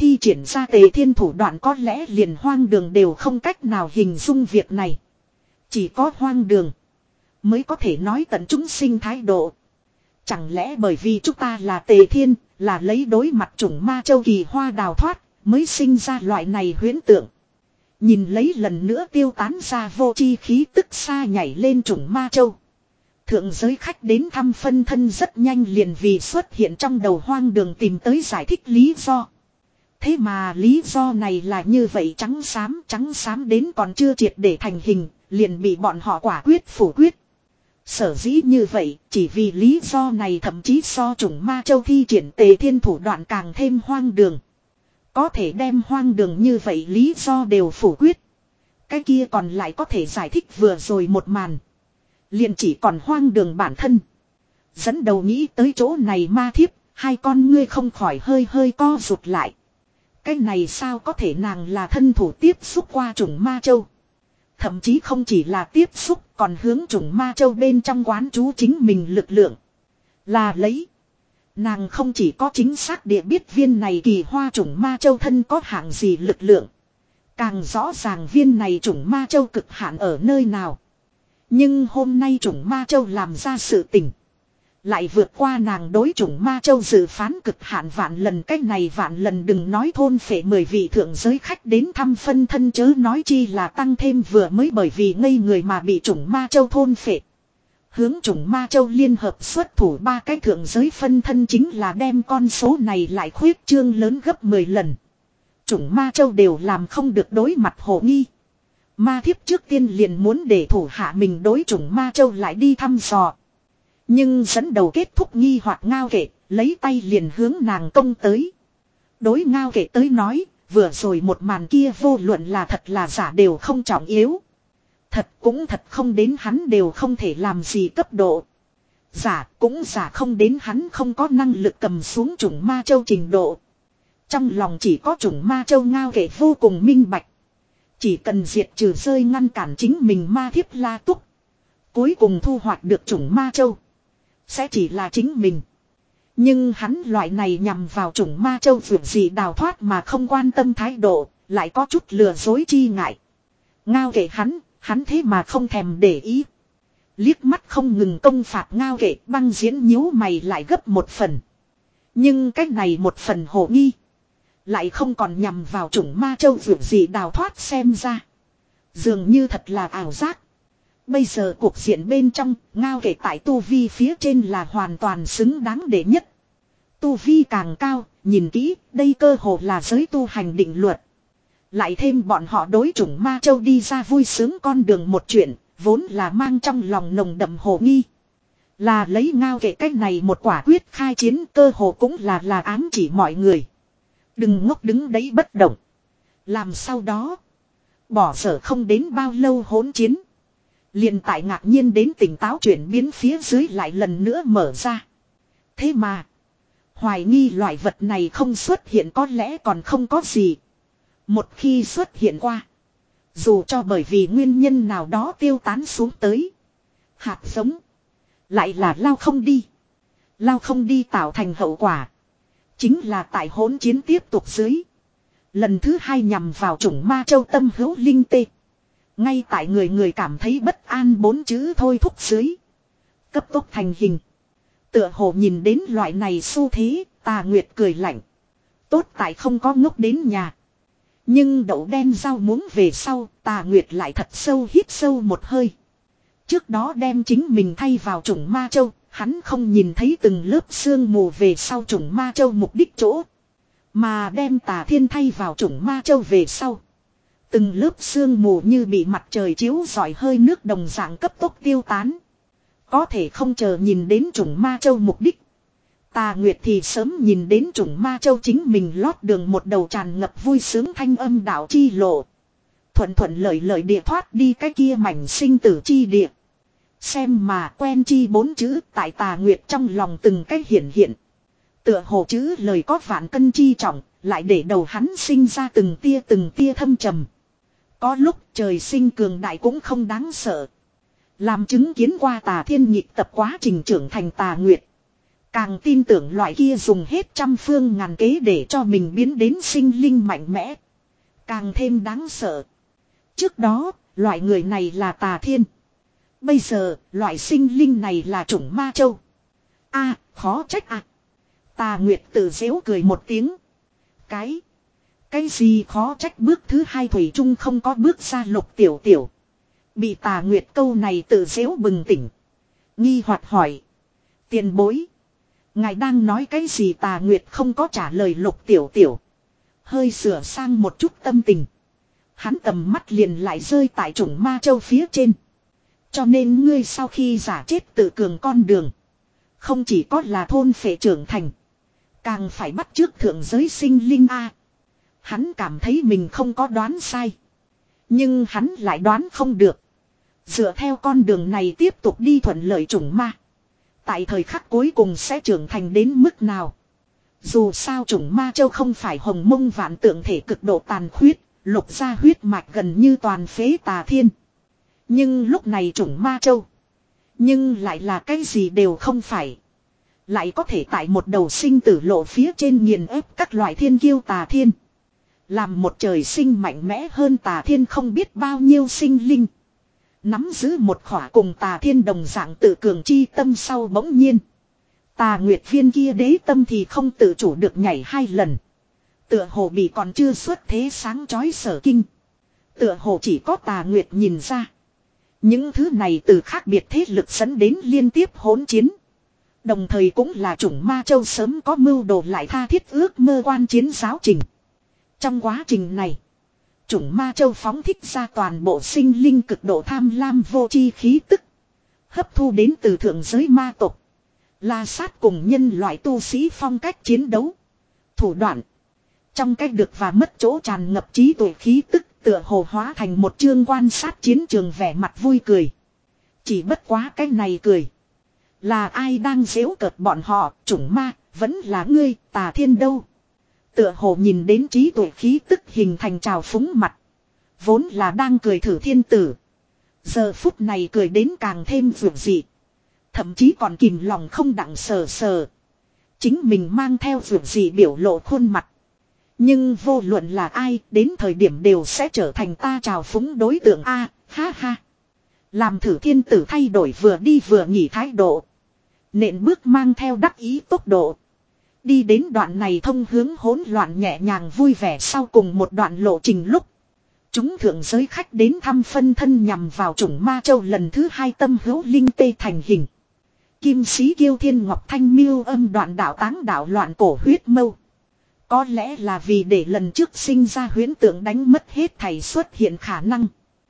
Thi triển ra Tề Thiên thủ đoạn có lẽ liền hoang đường đều không cách nào hình dung việc này. Chỉ có hoang đường mới có thể nói tận chúng sinh thái độ. Chẳng lẽ bởi vì chúng ta là Tề Thiên, là lấy đối mặt chủng ma châu kỳ hoa đào thoát, mới sinh ra loại này huyễn tượng. Nhìn lấy lần nữa tiêu tán ra vô chi khí tức xa nhảy lên chủng ma châu. Thượng giới khách đến thăm phân thân rất nhanh liền vì xuất hiện trong đầu hoang đường tìm tới giải thích lý do. Thế mà lý do này là như vậy, trắng xám trắng xám đến còn chưa triệt để thành hình, liền bị bọn họ quả quyết phủ quyết. Sở dĩ như vậy, chỉ vì lý do này thậm chí so chủng ma châu thi triển Tề Thiên thủ đoạn càng thêm hoang đường. Có thể đem hoang đường như vậy lý do đều phủ quyết. Cái kia còn lại có thể giải thích vừa rồi một màn. Liền chỉ còn hoang đường bản thân. Dẫn đầu nghĩ tới chỗ này ma thiếp, hai con ngươi không khỏi hơi hơi co rụt lại. Cái này sao có thể, nàng là thân thủ tiếp xúc qua chủng ma châu. Thậm chí không chỉ là tiếp xúc, còn hướng chủng ma châu bên trong quán trú chính mình lực lượng. Là lấy. Nàng không chỉ có chính xác địa biết viên này kỳ hoa chủng ma châu thân có hạng gì lực lượng. Càng rõ ràng viên này chủng ma châu cực hạn ở nơi nào. Nhưng hôm nay chủng ma châu làm ra sự tình. Lại vượt qua nàng đối chủng ma châu dự phán cực hạn vạn lần. Cách này vạn lần đừng nói thôn phệ mười vị thượng giới khách đến thăm phân thân, chớ nói chi là tăng thêm vừa mới bởi vì ngây người mà bị chủng ma châu thôn phệ. Hướng chủng ma châu liên hợp xuất thủ ba cái thượng giới phân thân chính là đem con số này lại khuyết trương lớn gấp mười lần. Chủng ma châu đều làm không được đối mặt hồ nghi. Ma thiếp trước tiên liền muốn để thủ hạ mình đối chủng ma châu lại đi thăm dò. Nhưng dẫn đầu kết thúc nghi hoặc Ngao Kệ, lấy tay liền hướng nàng công tới. Đối Ngao Kệ tới nói, vừa rồi một màn kia vô luận là thật là giả đều không trọng yếu. Thật cũng thật không đến hắn đều không thể làm gì cấp độ. Giả cũng giả không đến hắn không có năng lực cầm xuống chủng ma châu trình độ. Trong lòng chỉ có chủng ma châu Ngao Kệ vô cùng minh bạch. Chỉ cần diệt trừ rơi ngăn cản chính mình ma thiếp La Túc. Cuối cùng thu hoạch được chủng ma châu. Sẽ chỉ là chính mình. Nhưng hắn loại này nhằm vào chủng ma châu vượt gì đào thoát mà không quan tâm thái độ. Lại có chút lừa dối chi ngại. Ngao Kệ hắn, hắn thế mà không thèm để ý. Liếc mắt không ngừng công phạt Ngao Kệ, băng diễn nhíu mày lại gấp một phần. Nhưng cách này một phần hồ nghi. Lại không còn nhằm vào chủng ma châu vượt gì đào thoát xem ra. Dường như thật là ảo giác. Bây giờ cuộc diện bên trong, Ngao Kệ tại tu vi phía trên là hoàn toàn xứng đáng đệ nhất. Tu vi càng cao, nhìn kỹ, đây cơ hồ là giới tu hành định luật. Lại thêm bọn họ đối chủng ma châu đi ra vui sướng con đường một chuyện, vốn là mang trong lòng nồng đậm hồ nghi. Là lấy Ngao Kệ cách này một quả quyết khai chiến, cơ hồ cũng là là ám chỉ mọi người. Đừng ngốc đứng đấy bất động. Làm sau đó, bỏ sở không đến bao lâu hỗn chiến. Liền tại ngạc nhiên đến tỉnh táo chuyển biến phía dưới lại lần nữa mở ra. Thế mà, hoài nghi loại vật này không xuất hiện có lẽ còn không có gì. Một khi xuất hiện qua, dù cho bởi vì nguyên nhân nào đó tiêu tán xuống tới, hạt giống lại là lao không đi. Lao không đi tạo thành hậu quả chính là tại hỗn chiến tiếp tục dưới. Lần thứ hai nhằm vào chủng ma châu tâm hữu linh tê. Ngay tại người người cảm thấy bất an bốn chữ thôi thúc dưới. Cấp tốc thành hình. Tựa hồ nhìn đến loại này xu thế, Tà Nguyệt cười lạnh. Tốt tại không có ngốc đến nhà. Nhưng đậu đen rau muống về sau, Tà Nguyệt lại thật sâu hít sâu một hơi. Trước đó đem chính mình thay vào chủng ma châu, hắn không nhìn thấy từng lớp sương mù về sau chủng ma châu mục đích chỗ. Mà đem Tà Thiên thay vào chủng ma châu về sau. Từng lớp sương mù như bị mặt trời chiếu rọi hơi nước đồng dạng cấp tốc tiêu tán. Có thể không chờ nhìn đến chủng ma châu mục đích. Tà Nguyệt thì sớm nhìn đến chủng ma châu chính mình lót đường một đầu tràn ngập vui sướng thanh âm đạo chi lộ. Thuận thuận lợi lợi địa thoát đi cái kia mảnh sinh tử chi địa. Xem mà quen chi bốn chữ tại Tà Nguyệt trong lòng từng cách hiển hiện. Tựa hồ chữ lời có vạn cân chi trọng, lại để đầu hắn sinh ra từng tia từng tia thâm trầm. Có lúc trời sinh cường đại cũng không đáng sợ. Làm chứng kiến qua Tà Thiên nhịp tập quá trình trưởng thành Tà Nguyệt. Càng tin tưởng loại kia dùng hết trăm phương ngàn kế để cho mình biến đến sinh linh mạnh mẽ. Càng thêm đáng sợ. Trước đó, loại người này là Tà Thiên. Bây giờ, loại sinh linh này là chủng Ma Châu. A, khó trách à. Tà Nguyệt tự giễu cười một tiếng. Cái, cái gì khó trách bước thứ hai thủy chung không có bước ra Lục Tiểu Tiểu. Bị Tà Nguyệt câu này tự giễu bừng tỉnh. Nghi hoặc hỏi. Tiền bối. Ngài đang nói cái gì? Tà Nguyệt không có trả lời Lục Tiểu Tiểu. Hơi sửa sang một chút tâm tình. Hắn tầm mắt liền lại rơi tại chủng Ma Châu phía trên. Cho nên ngươi sau khi giả chết tự cường con đường. Không chỉ có là thôn phệ trưởng thành. Càng phải bắt chước thượng giới sinh linh A. Hắn cảm thấy mình không có đoán sai. Nhưng hắn lại đoán không được. Dựa theo con đường này tiếp tục đi thuận lợi chủng ma. Tại thời khắc cuối cùng sẽ trưởng thành đến mức nào. Dù sao chủng Ma Châu không phải hồng mông vạn tượng thể cực độ tàn khuyết. Lục ra huyết mạch gần như toàn phế Tà Thiên. Nhưng lúc này chủng Ma Châu. Nhưng lại là cái gì đều không phải. Lại có thể tại một đầu sinh tử lộ phía trên nghiền ép các loại thiên kiêu Tà Thiên. Làm một trời sinh mạnh mẽ hơn Tà Thiên không biết bao nhiêu sinh linh. Nắm giữ một khỏa cùng Tà Thiên đồng dạng tự cường chi tâm sau bỗng nhiên. Tà Nguyệt viên kia đế tâm thì không tự chủ được nhảy hai lần. Tựa hồ bị còn chưa xuất thế sáng chói sở kinh. Tựa hồ chỉ có Tà Nguyệt nhìn ra. Những thứ này từ khác biệt thế lực dẫn đến liên tiếp hỗn chiến. Đồng thời cũng là chủng Ma Châu sớm có mưu đồ lại tha thiết ước mơ quan chiến giáo trình. Trong quá trình này, chủng Ma Châu phóng thích ra toàn bộ sinh linh cực độ tham lam vô chi khí tức. Hấp thu đến từ thượng giới ma tộc. La sát cùng nhân loại tu sĩ phong cách chiến đấu. Thủ đoạn. Trong cách được và mất chỗ tràn ngập trí tuệ khí tức tựa hồ hóa thành một chương quan sát chiến trường vẻ mặt vui cười. Chỉ bất quá cái này cười. Là ai đang giễu cợt bọn họ, chủng ma, vẫn là ngươi, Tà Thiên đâu. Tựa hồ nhìn đến trí tuệ khí tức hình thành trào phúng mặt. Vốn là đang cười thử thiên tử. Giờ phút này cười đến càng thêm vượt dị. Thậm chí còn kìm lòng không đặng sờ sờ. Chính mình mang theo vượt dị biểu lộ khuôn mặt. Nhưng vô luận là ai đến thời điểm đều sẽ trở thành ta trào phúng đối tượng A, ha ha. Làm thử thiên tử thay đổi vừa đi vừa nghỉ thái độ. Nện bước mang theo đắc ý tốc độ. Đi đến đoạn này thông hướng hỗn loạn nhẹ nhàng vui vẻ sau cùng một đoạn lộ trình lúc. Chúng thượng giới khách đến thăm phân thân nhằm vào chủng Ma Châu lần thứ hai tâm hữu linh tê thành hình. Kim sĩ kiêu thiên ngọc thanh miêu âm đoạn đạo táng đạo loạn cổ huyết mâu. Có lẽ là vì để lần trước sinh ra huyễn tượng đánh mất hết thảy xuất hiện khả năng.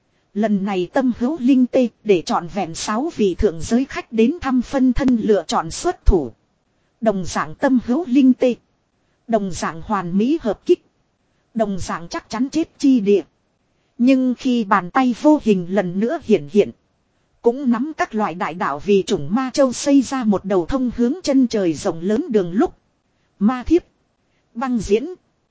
Lần này tâm hữu linh tê để chọn vẹn sáu vị thượng giới khách đến thăm phân thân lựa chọn xuất thủ. Đồng dạng tâm hữu linh tê. Đồng dạng hoàn mỹ hợp kích. Đồng dạng chắc chắn chết chi địa. Nhưng khi bàn tay vô hình lần nữa hiện hiện. Cũng nắm các loại đại đạo vì chủng Ma Châu xây ra một đầu thông hướng chân trời rộng lớn đường lúc. Ma Thiếp. Băng Diễn.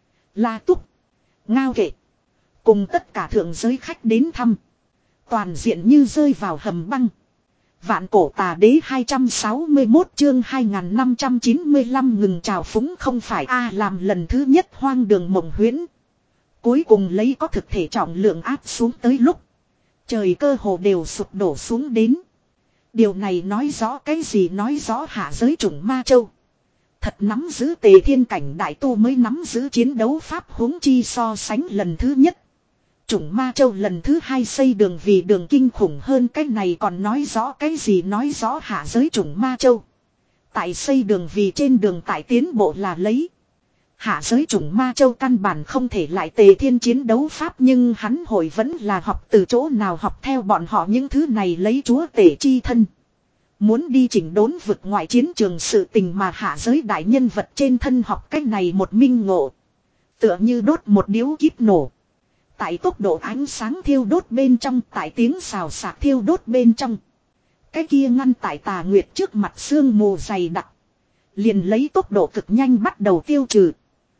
La Túc. Ngao Kệ. Cùng tất cả thượng giới khách đến thăm. Toàn diện như rơi vào hầm băng. Vạn cổ tà đế hai trăm sáu mươi mốt chương hai nghìn năm trăm chín mươi lăm ngừng trào phúng không phải A làm lần thứ nhất hoang đường mộng huyễn. Cuối cùng lấy có thực thể trọng lượng áp xuống tới lúc. Trời cơ hồ đều sụp đổ xuống đến. Điều này nói rõ cái gì? Nói rõ hạ giới chủng Ma Châu. Thật nắm giữ Tề Thiên cảnh đại tu mới nắm giữ chiến đấu pháp huống chi so sánh lần thứ nhất. Chủng Ma Châu lần thứ hai xây đường vì đường kinh khủng hơn cái này còn nói rõ cái gì? Nói rõ hạ giới chủng Ma Châu. Tại xây đường vì trên đường tại tiến bộ là lấy. Hạ giới chủng Ma Châu căn bản không thể lại Tề Thiên chiến đấu pháp nhưng hắn hội vẫn là học từ chỗ nào học theo bọn họ những thứ này lấy chúa tể chi thân. Muốn đi chỉnh đốn vực ngoại chiến trường sự tình mà hạ giới đại nhân vật trên thân học cách này một minh ngộ. Tựa như đốt một điếu kíp nổ. Tại tốc độ ánh sáng thiêu đốt bên trong, tại tiếng xào xạc thiêu đốt bên trong. Cái kia ngăn tại Tà Nguyệt trước mặt sương mù dày đặc. Liền lấy tốc độ cực nhanh bắt đầu tiêu trừ.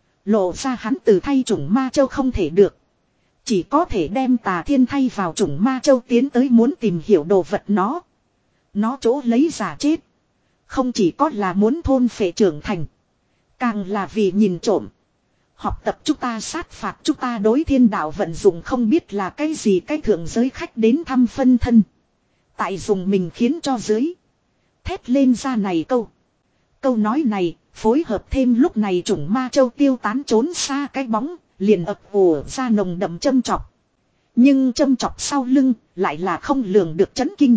Lộ ra hắn từ thay chủng Ma Châu không thể được. Chỉ có thể đem Tà Thiên thay vào chủng Ma Châu tiến tới muốn tìm hiểu đồ vật nó. Nó chỗ lấy giả chết. Không chỉ có là muốn thôn phệ trưởng thành. Càng là vì nhìn trộm. Học tập chúng ta sát phạt chúng ta đối thiên đạo vận dụng không biết là cái gì cái thượng giới khách đến thăm phân thân. Tại dùng mình khiến cho dưới. Thét lên ra này câu. Câu nói này phối hợp thêm lúc này chủng ma châu tiêu tán trốn xa cái bóng. Liền ập ùa ra nồng đậm châm chọc. Nhưng châm chọc sau lưng lại là không lường được chấn kinh.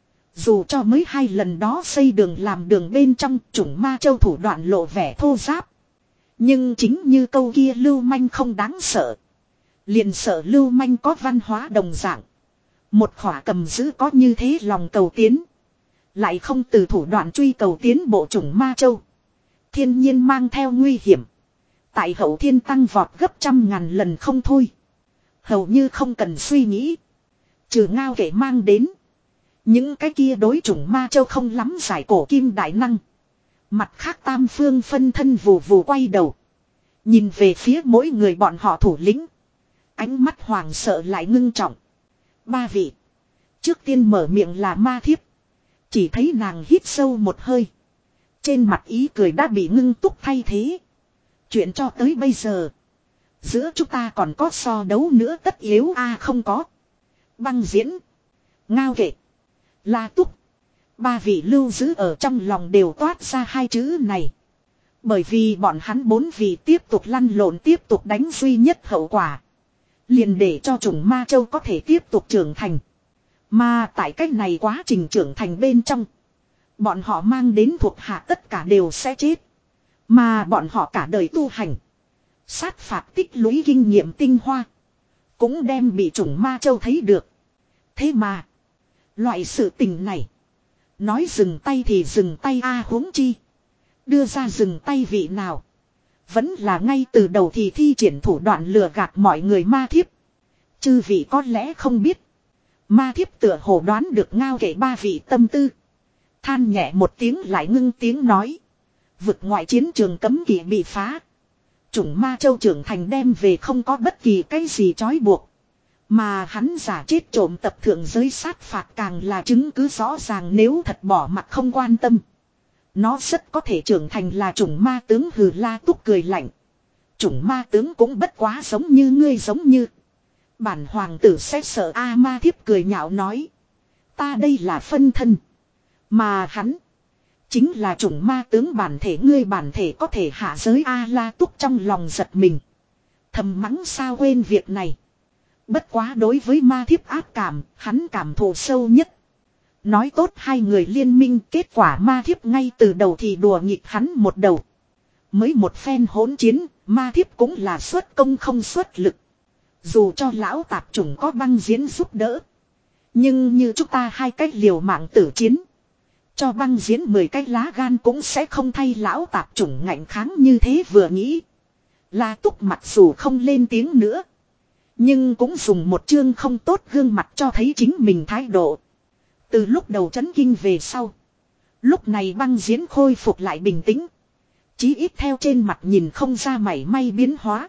Dù cho mới hai lần đó xây đường làm đường bên trong chủng ma châu thủ đoạn lộ vẻ thô giáp. Nhưng chính như câu kia lưu manh không đáng sợ. Liền sợ lưu manh có văn hóa đồng dạng. Một khỏa cầm giữ có như thế lòng cầu tiến. Lại không từ thủ đoạn truy cầu tiến bộ chủng ma châu. Thiên nhiên mang theo nguy hiểm. Tại hậu thiên tăng vọt gấp trăm ngàn lần không thôi. Hầu như không cần suy nghĩ. Trừ ngao kể mang đến. Những cái kia đối chủng ma châu không lắm giải cổ kim đại năng. Mặt khác tam phương phân thân vù vù quay đầu. Nhìn về phía mỗi người bọn họ thủ lĩnh. Ánh mắt hoàng sợ lại ngưng trọng. Ba vị. Trước tiên mở miệng là ma thiếp. Chỉ thấy nàng hít sâu một hơi. Trên mặt ý cười đã bị ngưng túc thay thế. Chuyện cho tới bây giờ. Giữa chúng ta còn có so đấu nữa tất yếu a à, không có. Băng diễn. Ngao kệ. La túc. Ba vị lưu giữ ở trong lòng đều toát ra hai chữ này. Bởi vì bọn hắn bốn vị tiếp tục lăn lộn tiếp tục đánh duy nhất hậu quả. Liền để cho chủng ma châu có thể tiếp tục trưởng thành. Mà tại cách này quá trình trưởng thành bên trong. Bọn họ mang đến thuộc hạ tất cả đều sẽ chết. Mà bọn họ cả đời tu hành. Sát phạt tích lũy kinh nghiệm tinh hoa. Cũng đem bị chủng ma châu thấy được. Thế mà. Loại sự tình này. Nói dừng tay thì dừng tay a à, huống chi. Đưa ra dừng tay vị nào. Vẫn là ngay từ đầu thì thi triển thủ đoạn lừa gạt mọi người ma thiếp. Chư vị có lẽ không biết. Ma thiếp tựa hồ đoán được ngao kể ba vị tâm tư. Than nhẹ một tiếng lại ngưng tiếng nói. Vực ngoại chiến trường cấm kỵ bị phá. Chủng ma châu trưởng thành đem về không có bất kỳ cái gì trói buộc. Mà hắn giả chết trộm tập thượng giới sát phạt càng là chứng cứ rõ ràng nếu thật bỏ mặt không quan tâm. Nó rất có thể trưởng thành là chủng ma tướng hừ la túc cười lạnh. Chủng ma tướng cũng bất quá giống như ngươi giống như. Bản hoàng tử sẽ sợ a ma thiếp cười nhạo nói. Ta đây là phân thân. Mà hắn. Chính là chủng ma tướng bản thể ngươi bản thể có thể hạ giới a la túc trong lòng giật mình. Thầm mắng sao quên việc này. Bất quá đối với ma thiếp ác cảm, hắn cảm thụ sâu nhất. Nói tốt hai người liên minh kết quả ma thiếp ngay từ đầu thì đùa nghịch hắn một đầu. Mới một phen hỗn chiến, ma thiếp cũng là xuất công không xuất lực. Dù cho lão tạp chủng có băng diễn giúp đỡ. Nhưng như chúng ta hai cách liều mạng tử chiến. Cho băng diễn mười cái lá gan cũng sẽ không thay lão tạp chủng ngạnh kháng như thế vừa nghĩ. La túc mặc dù không lên tiếng nữa. Nhưng cũng dùng một chương không tốt gương mặt cho thấy chính mình thái độ. Từ lúc đầu chấn kinh về sau. Lúc này băng diễn khôi phục lại bình tĩnh. Chí ít theo trên mặt nhìn không ra mảy may biến hóa.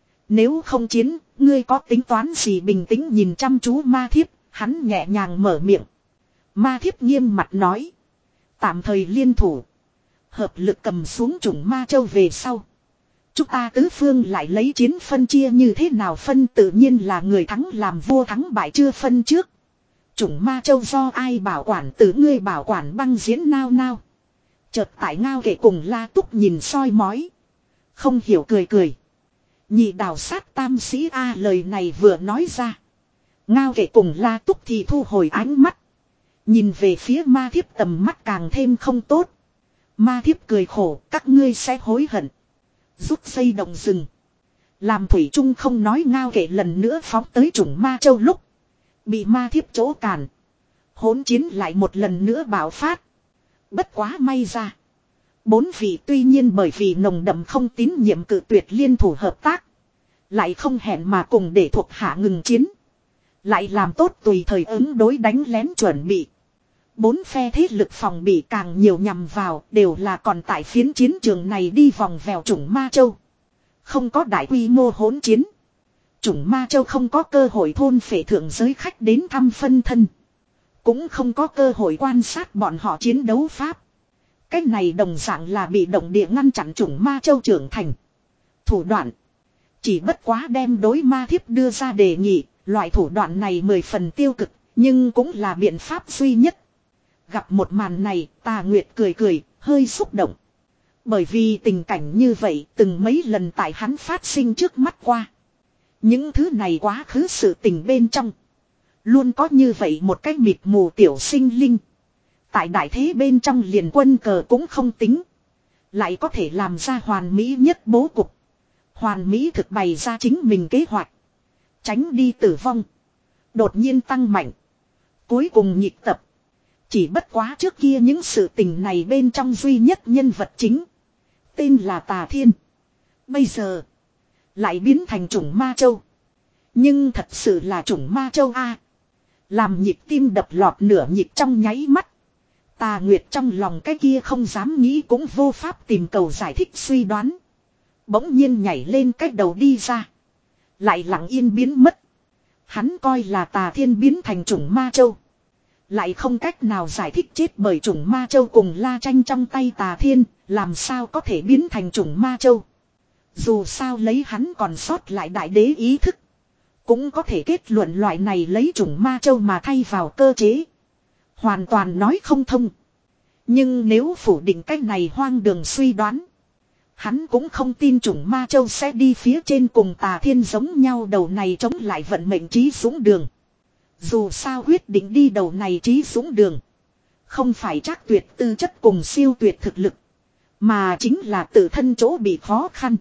Nếu không chiến, ngươi có tính toán gì bình tĩnh nhìn chăm chú ma thiếp, hắn nhẹ nhàng mở miệng. Ma thiếp nghiêm mặt nói. Tạm thời liên thủ. Hợp lực cầm xuống chủng ma châu về sau. Chúng ta tứ phương lại lấy chiến phân chia như thế nào phân tự nhiên là người thắng làm vua thắng bại chưa phân trước. Chủng ma châu do ai bảo quản từ ngươi bảo quản băng diễn nao nao. Chợt tại ngao kể cùng la túc nhìn soi mói. Không hiểu cười cười. Nhị đào sát tam sĩ A lời này vừa nói ra. Ngao kể cùng la túc thì thu hồi ánh mắt. Nhìn về phía ma thiếp tầm mắt càng thêm không tốt. Ma thiếp cười khổ các ngươi sẽ hối hận. Rút dây động rừng. Làm thủy trung không nói ngao kể lần nữa phóng tới chủng ma châu lúc. Bị ma thiếp chỗ cản. Hỗn chiến lại một lần nữa bạo phát. Bất quá may ra. Bốn vị tuy nhiên bởi vì nồng đậm không tín nhiệm cự tuyệt liên thủ hợp tác. Lại không hẹn mà cùng để thuộc hạ ngừng chiến. Lại làm tốt tùy thời ứng đối đánh lén chuẩn bị. Bốn phe thế lực phòng bị càng nhiều nhằm vào đều là còn tại phiến chiến trường này đi vòng vèo chủng ma châu. Không có đại quy mô hỗn chiến. Chủng ma châu không có cơ hội thôn phệ thượng giới khách đến thăm phân thân. Cũng không có cơ hội quan sát bọn họ chiến đấu pháp. Cái này đồng dạng là bị động địa ngăn chặn chủng ma châu trưởng thành. Thủ đoạn. Chỉ bất quá đem đối ma thiếp đưa ra đề nghị. Loại thủ đoạn này mười phần tiêu cực. Nhưng cũng là biện pháp duy nhất. Gặp một màn này, Tà Nguyệt cười cười, hơi xúc động. Bởi vì tình cảnh như vậy từng mấy lần tại hắn phát sinh trước mắt qua. Những thứ này quá khứ sự tình bên trong. Luôn có như vậy một cái mịt mù tiểu sinh linh. Tại đại thế bên trong liền quân cờ cũng không tính. Lại có thể làm ra hoàn mỹ nhất bố cục. Hoàn mỹ thực bày ra chính mình kế hoạch. Tránh đi tử vong. Đột nhiên tăng mạnh. Cuối cùng nhịp tập. Chỉ bất quá trước kia những sự tình này bên trong duy nhất nhân vật chính. Tên là Tà Thiên. Bây giờ. Lại biến thành chủng ma châu. Nhưng thật sự là chủng ma châu A. Làm nhịp tim đập lọt nửa nhịp trong nháy mắt. Tà Nguyệt trong lòng cái kia không dám nghĩ cũng vô pháp tìm cầu giải thích suy đoán. Bỗng nhiên nhảy lên cách đầu đi ra. Lại lặng yên biến mất. Hắn coi là Tà Thiên biến thành chủng ma châu. Lại không cách nào giải thích chết bởi chủng ma châu cùng la tranh trong tay Tà Thiên. Làm sao có thể biến thành chủng ma châu. Dù sao lấy hắn còn sót lại đại đế ý thức. Cũng có thể kết luận loại này lấy chủng ma châu mà thay vào cơ chế. Hoàn toàn nói không thông. Nhưng nếu phủ định cách này hoang đường suy đoán. Hắn cũng không tin chủng ma châu sẽ đi phía trên cùng Tà Thiên giống nhau đầu này chống lại vận mệnh trí dũng đường. Dù sao quyết định đi đầu này trí dũng đường. Không phải chắc tuyệt tư chất cùng siêu tuyệt thực lực. Mà chính là tự thân chỗ bị khó khăn.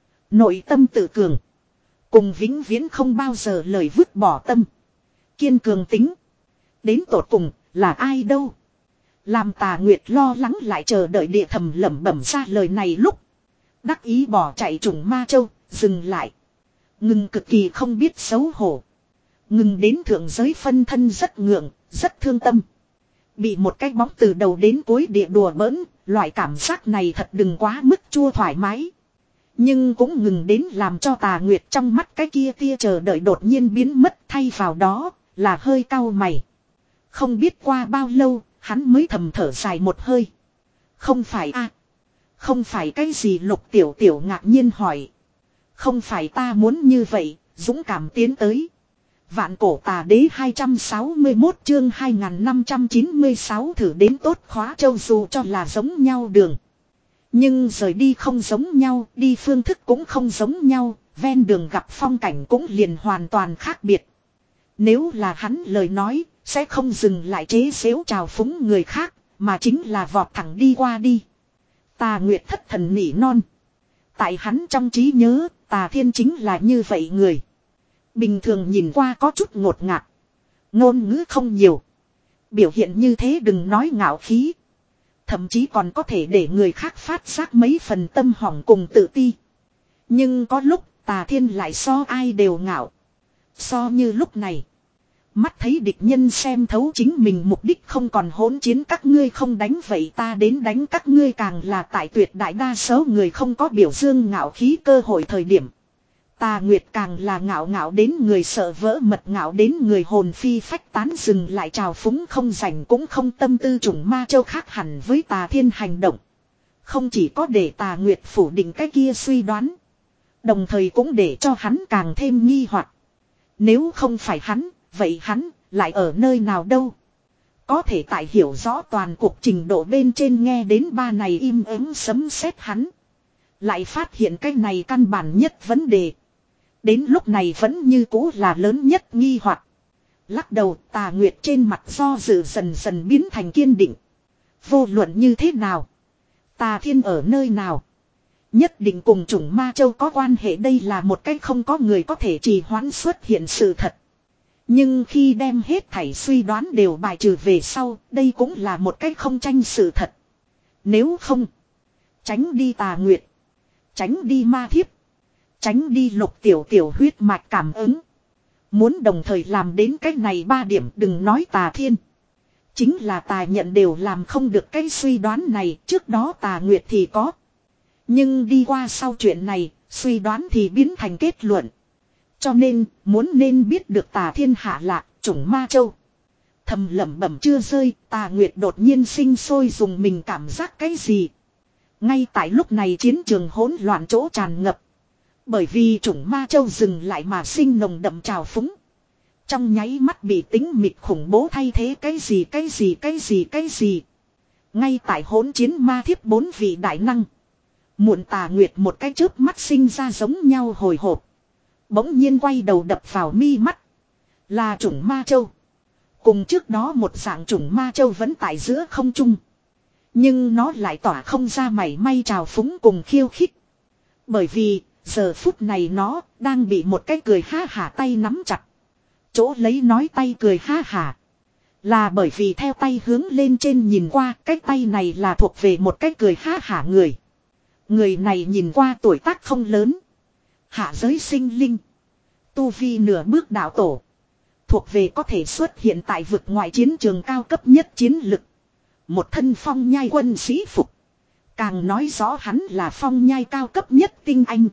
Nội tâm tự cường. Cùng vĩnh viễn không bao giờ lời vứt bỏ tâm. Kiên cường tính. Đến tột cùng là ai đâu. Làm Tà Nguyệt lo lắng lại chờ đợi địa thầm lẩm bẩm ra lời này lúc. Đắc ý bỏ chạy trùng ma châu. Dừng lại. Ngừng cực kỳ không biết xấu hổ. Ngừng đến thượng giới phân thân rất ngượng. Rất thương tâm. Bị một cái bóng từ đầu đến cuối địa đùa bỡn. Loại cảm giác này thật đừng quá mức chua thoải mái. Nhưng cũng ngừng đến làm cho Tà Nguyệt trong mắt cái kia tia chờ đợi đột nhiên biến mất, thay vào đó là hơi cau mày. Không biết qua bao lâu, hắn mới thầm thở dài một hơi. Không phải a, không phải cái gì Lục Tiểu Tiểu ngạc nhiên hỏi. Không phải ta muốn như vậy, dũng cảm tiến tới. Vạn Cổ Tà Đế hai trăm sáu mươi mốt chương hai nghìn năm trăm chín mươi sáu thử đến tốt khóa châu dù cho là giống nhau đường. Nhưng rời đi không giống nhau, đi phương thức cũng không giống nhau, ven đường gặp phong cảnh cũng liền hoàn toàn khác biệt. Nếu là hắn lời nói, sẽ không dừng lại chế xếu trào phúng người khác, mà chính là vọt thẳng đi qua đi. Tà Nguyệt thất thần nỉ non. Tại hắn trong trí nhớ, Tà Thiên chính là như vậy người. Bình thường nhìn qua có chút ngột ngạt. Ngôn ngữ không nhiều. Biểu hiện như thế đừng nói ngạo khí. Thậm chí còn có thể để người khác phát giác mấy phần tâm hỏng cùng tự ti. Nhưng có lúc Tà Thiên lại so ai đều ngạo. So như lúc này. Mắt thấy địch nhân xem thấu chính mình mục đích không còn hỗn chiến các ngươi không đánh vậy ta đến đánh các ngươi càng là tại tuyệt đại đa số người không có biểu dương ngạo khí cơ hội thời điểm. Tà Nguyệt càng là ngạo ngạo đến người sợ vỡ mật ngạo đến người hồn phi phách tán dừng lại trào phúng không rảnh cũng không tâm tư trùng ma châu khác hẳn với Tà Thiên hành động. Không chỉ có để Tà Nguyệt phủ định cái kia suy đoán. Đồng thời cũng để cho hắn càng thêm nghi hoặc. Nếu không phải hắn, vậy hắn lại ở nơi nào đâu? Có thể tại hiểu rõ toàn cuộc trình độ bên trên nghe đến ba này im ắng sấm sét hắn. Lại phát hiện cái này căn bản nhất vấn đề. Đến lúc này vẫn như cũ là lớn nhất nghi hoặc. Lắc đầu Tà Nguyệt trên mặt do dự dần dần biến thành kiên định. Vô luận như thế nào? Tà Thiên ở nơi nào? Nhất định cùng chủng ma châu có quan hệ đây là một cách không có người có thể trì hoãn xuất hiện sự thật. Nhưng khi đem hết thảy suy đoán đều bài trừ về sau, đây cũng là một cách không tranh sự thật. Nếu không, tránh đi Tà Nguyệt, tránh đi ma thiếp, tránh đi Lục Tiểu Tiểu huyết mạch cảm ứng. Muốn đồng thời làm đến cái này ba điểm đừng nói Tà Thiên. Chính là Tà Nhận đều làm không được cái suy đoán này, trước đó Tà Nguyệt thì có. Nhưng đi qua sau chuyện này, suy đoán thì biến thành kết luận. Cho nên, muốn nên biết được Tà Thiên hạ lạc, chủng ma châu. Thầm lẩm bẩm chưa rơi, Tà Nguyệt đột nhiên sinh sôi dùng mình cảm giác cái gì. Ngay tại lúc này chiến trường hỗn loạn chỗ tràn ngập. Bởi vì chủng ma châu dừng lại mà sinh nồng đậm trào phúng. Trong nháy mắt bị tính mịt khủng bố thay thế cái gì cái gì cái gì cái gì. Ngay tại hỗn chiến ma thiếp bốn vị đại năng. Muộn Tà Nguyệt một cái chớp mắt sinh ra giống nhau hồi hộp. Bỗng nhiên quay đầu đập vào mi mắt. Là chủng ma châu. Cùng trước đó một dạng chủng ma châu vẫn tại giữa không trung. Nhưng nó lại tỏa không ra mảy may trào phúng cùng khiêu khích. Bởi vì giờ phút này nó đang bị một cái cười ha hả tay nắm chặt. Chỗ lấy nói tay cười ha hả. Là bởi vì theo tay hướng lên trên nhìn qua, cái tay này là thuộc về một cái cười ha hả người. Người này nhìn qua tuổi tác không lớn. Hạ giới sinh linh. Tu vi nửa bước đạo tổ. Thuộc về có thể xuất hiện tại vực ngoại chiến trường cao cấp nhất chiến lực. Một thân phong nhai quân sĩ phục. Càng nói rõ hắn là phong nhai cao cấp nhất tinh anh.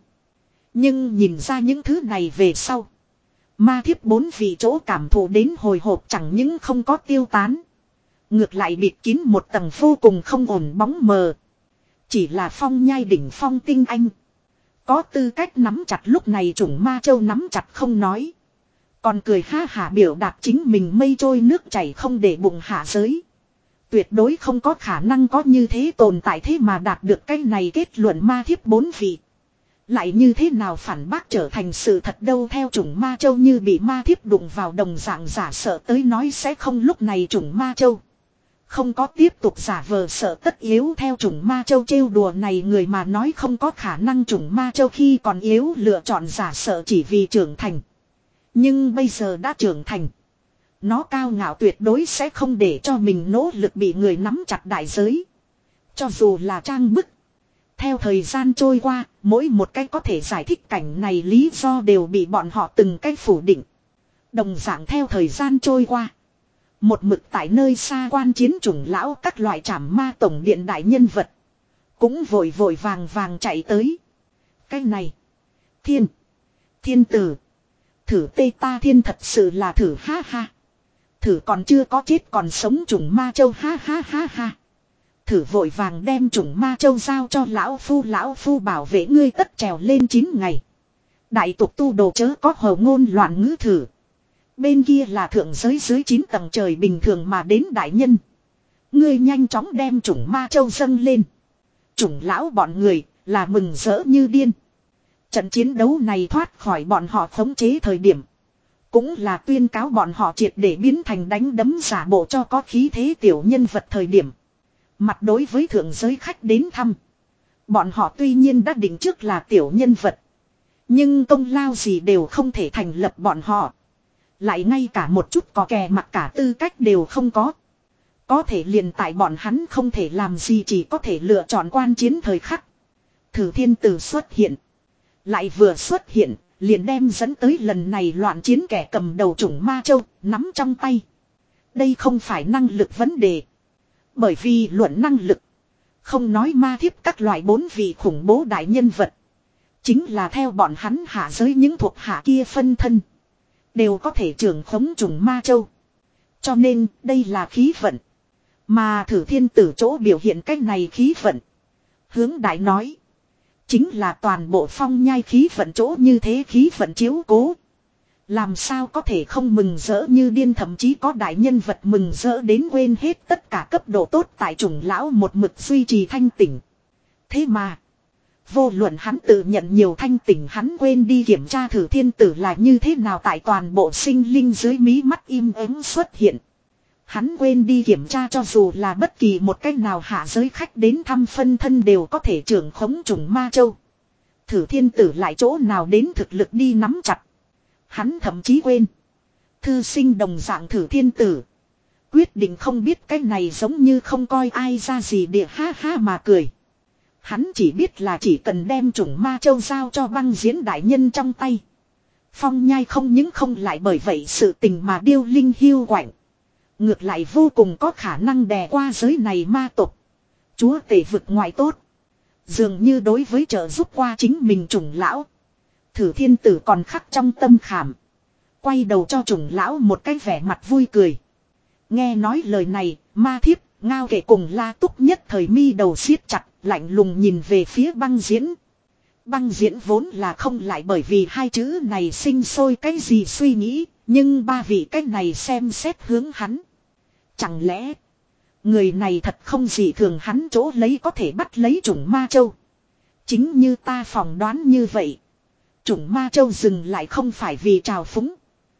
Nhưng nhìn ra những thứ này về sau. Ma thiếp bốn vị chỗ cảm thụ đến hồi hộp chẳng những không có tiêu tán. Ngược lại bịt kín một tầng vô cùng không ổn bóng mờ. Chỉ là phong nhai đỉnh phong tinh anh. Có tư cách nắm chặt lúc này chủng ma châu nắm chặt không nói. Còn cười ha hả biểu đạt chính mình mây trôi nước chảy không để bụng hạ giới. Tuyệt đối không có khả năng có như thế tồn tại thế mà đạt được cái này kết luận ma thiếp bốn vị. Lại như thế nào phản bác trở thành sự thật đâu theo chủng ma châu như bị ma thiếp đụng vào đồng dạng giả sợ tới nói sẽ không lúc này chủng ma châu. Không có tiếp tục giả vờ sợ tất yếu theo chủng ma châu trêu đùa này người mà nói không có khả năng chủng ma châu khi còn yếu lựa chọn giả sợ chỉ vì trưởng thành. Nhưng bây giờ đã trưởng thành. Nó cao ngạo tuyệt đối sẽ không để cho mình nỗ lực bị người nắm chặt đại giới. Cho dù là trang bức. Theo thời gian trôi qua, mỗi một cái có thể giải thích cảnh này lý do đều bị bọn họ từng cái phủ định. Đồng dạng theo thời gian trôi qua. Một mực tại nơi xa quan chiến chủng lão các loại trảm ma tổng điện đại nhân vật. Cũng vội vội vàng vàng chạy tới. Cái này. Thiên. Thiên tử. Thử tê ta thiên thật sự là thử ha ha. Thử còn chưa có chết còn sống chủng ma châu ha ha ha ha. Thử vội vàng đem chủng ma châu giao cho lão phu lão phu bảo vệ ngươi tất trèo lên chín ngày. Đại tục tu đồ chớ có hầu ngôn loạn ngữ thử. Bên kia là thượng giới dưới chín tầng trời bình thường mà đến đại nhân. Ngươi nhanh chóng đem chủng ma châu dâng lên. Chủng lão bọn người là mừng rỡ như điên. Trận chiến đấu này thoát khỏi bọn họ khống chế thời điểm. Cũng là tuyên cáo bọn họ triệt để biến thành đánh đấm giả bộ cho có khí thế tiểu nhân vật thời điểm. Mặt đối với thượng giới khách đến thăm. Bọn họ tuy nhiên đã định trước là tiểu nhân vật. Nhưng công lao gì đều không thể thành lập bọn họ. Lại ngay cả một chút có kè mặt cả tư cách đều không có. Có thể liền tại bọn hắn không thể làm gì chỉ có thể lựa chọn quan chiến thời khắc. Thử thiên tử xuất hiện. Lại vừa xuất hiện, liền đem dẫn tới lần này loạn chiến kẻ cầm đầu chủng ma châu, nắm trong tay. Đây không phải năng lực vấn đề. Bởi vì luận năng lực. Không nói ma thiếp các loại bốn vị khủng bố đại nhân vật. Chính là theo bọn hắn hạ giới những thuộc hạ kia phân thân. Đều có thể trưởng khống chủng ma châu. Cho nên đây là khí vận. Mà thử thiên tử chỗ biểu hiện cách này khí vận. Hướng đại nói. Chính là toàn bộ phong nhai khí vận chỗ như thế khí vận chiếu cố. Làm sao có thể không mừng rỡ như điên thậm chí có đại nhân vật mừng rỡ đến quên hết tất cả cấp độ tốt tại chủng lão một mực duy trì thanh tỉnh. Thế mà. Vô luận hắn tự nhận nhiều thanh tỉnh hắn quên đi kiểm tra thử thiên tử là như thế nào tại toàn bộ sinh linh dưới mí mắt im ắng xuất hiện. Hắn quên đi kiểm tra cho dù là bất kỳ một cách nào hạ giới khách đến thăm phân thân đều có thể trưởng khống trùng ma châu. Thử thiên tử lại chỗ nào đến thực lực đi nắm chặt. Hắn thậm chí quên. Thư sinh đồng dạng thử thiên tử. Quyết định không biết cái này giống như không coi ai ra gì địa ha ha mà cười. Hắn chỉ biết là chỉ cần đem trùng ma châu giao cho băng diễn đại nhân trong tay. Phong nhai không những không lại bởi vậy sự tình mà điêu linh hiu quạnh. Ngược lại vô cùng có khả năng đè qua giới này ma tộc. Chúa tể vực ngoài tốt. Dường như đối với trợ giúp qua chính mình trùng lão. Thử thiên tử còn khắc trong tâm khảm. Quay đầu cho trùng lão một cái vẻ mặt vui cười. Nghe nói lời này, ma thiếp, ngao kể cùng La Túc nhất thời mi đầu siết chặt, lạnh lùng nhìn về phía băng diễn. Băng diễn vốn là không lại bởi vì hai chữ này sinh sôi cái gì suy nghĩ, nhưng ba vị cách này xem xét hướng hắn. Chẳng lẽ, người này thật không gì thường hắn chỗ lấy có thể bắt lấy chủng ma châu. Chính như ta phỏng đoán như vậy. Chủng ma châu dừng lại không phải vì trào phúng.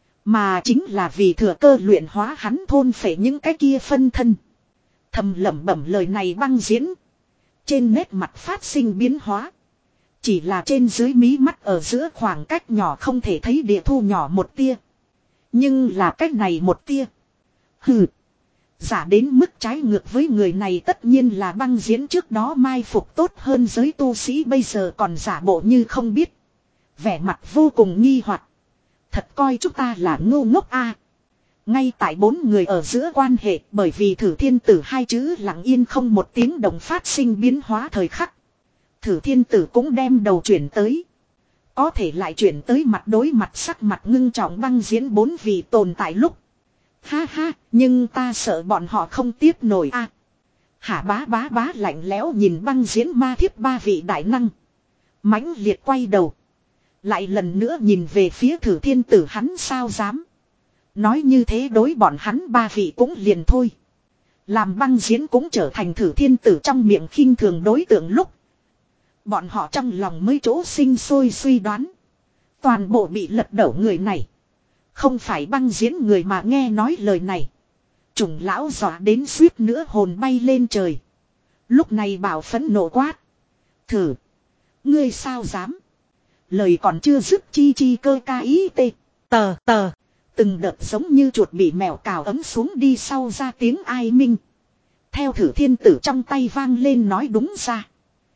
Mà chính là vì thừa cơ luyện hóa hắn thôn phệ những cái kia phân thân. Thầm lẩm bẩm lời này băng diễn. Trên nét mặt phát sinh biến hóa. Chỉ là trên dưới mí mắt ở giữa khoảng cách nhỏ không thể thấy địa thu nhỏ một tia. Nhưng là cách này một tia. Hừ. Giả đến mức trái ngược với người này tất nhiên là băng diễn trước đó mai phục tốt hơn giới tu sĩ bây giờ còn giả bộ như không biết. Vẻ mặt vô cùng nghi hoặc. Thật coi chúng ta là ngu ngốc a. Ngay tại bốn người ở giữa quan hệ bởi vì thử thiên tử hai chữ lặng yên không một tiếng động phát sinh biến hóa thời khắc. Thử thiên tử cũng đem đầu chuyển tới. Có thể lại chuyển tới mặt đối mặt sắc mặt ngưng trọng băng diễn bốn vị tồn tại lúc. Ha ha, nhưng ta sợ bọn họ không tiếp nổi a. À, hả bá bá bá lạnh lẽo nhìn băng diễn ma thiếp ba vị đại năng. Mãnh liệt quay đầu. Lại lần nữa nhìn về phía thử thiên tử hắn sao dám. Nói như thế đối bọn hắn ba vị cũng liền thôi. Làm băng diễn cũng trở thành thử thiên tử trong miệng khinh thường đối tượng lúc. Bọn họ trong lòng mới chỗ sinh sôi suy đoán. Toàn bộ bị lật đổ người này. Không phải băng diễn người mà nghe nói lời này. Chủng lão dọa đến suýt nữa hồn bay lên trời. Lúc này bảo phẫn nộ quát. Thử. Ngươi sao dám. Lời còn chưa dứt chi chi cơ ca ý tê. Tờ tờ. Từng đợt giống như chuột bị mèo cào ấm xuống đi sau ra tiếng ai minh. Theo thử thiên tử trong tay vang lên nói đúng ra.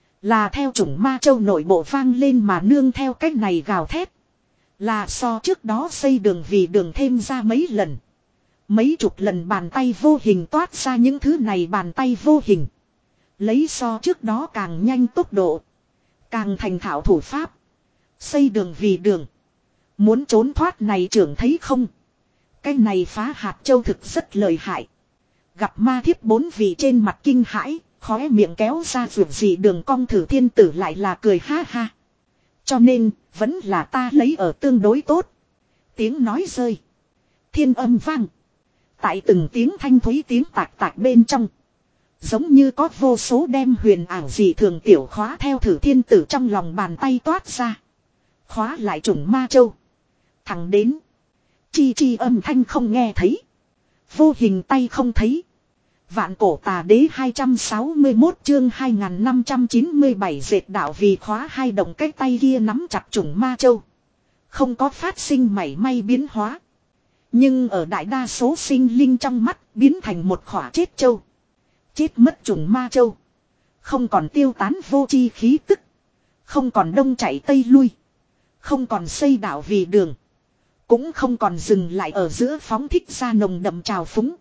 Là theo chủng ma châu nội bộ vang lên mà nương theo cách này gào thét. Là so trước đó xây đường vì đường thêm ra mấy lần. Mấy chục lần bàn tay vô hình toát ra những thứ này bàn tay vô hình. Lấy so trước đó càng nhanh tốc độ. Càng thành thạo thủ pháp. Xây đường vì đường. Muốn trốn thoát này trưởng thấy không. Cái này phá hạt châu thực rất lợi hại. Gặp ma thiếp bốn vị trên mặt kinh hãi. Khóe miệng kéo ra vượt gì đường cong thử thiên tử lại là cười ha ha. Cho nên, vẫn là ta lấy ở tương đối tốt. Tiếng nói rơi. Thiên âm vang. Tại từng tiếng thanh thúy tiếng tạc tạc bên trong. Giống như có vô số đem huyền ảo dị thường tiểu khóa theo thử thiên tử trong lòng bàn tay toát ra. Khóa lại chủng ma châu. Thẳng đến. Chi chi âm thanh không nghe thấy. Vô hình tay không thấy. Vạn cổ tà đế hai trăm sáu mươi mốt chương hai nghìn năm trăm chín mươi bảy dệt đạo vì khóa hai động cái tay kia nắm chặt chủng ma châu. Không có phát sinh mảy may biến hóa. Nhưng ở đại đa số sinh linh trong mắt biến thành một khỏa chết châu. Chết mất chủng ma châu. Không còn tiêu tán vô chi khí tức. Không còn đông chạy tây lui. Không còn xây đạo vì đường. Cũng không còn dừng lại ở giữa phóng thích ra nồng đậm trào phúng.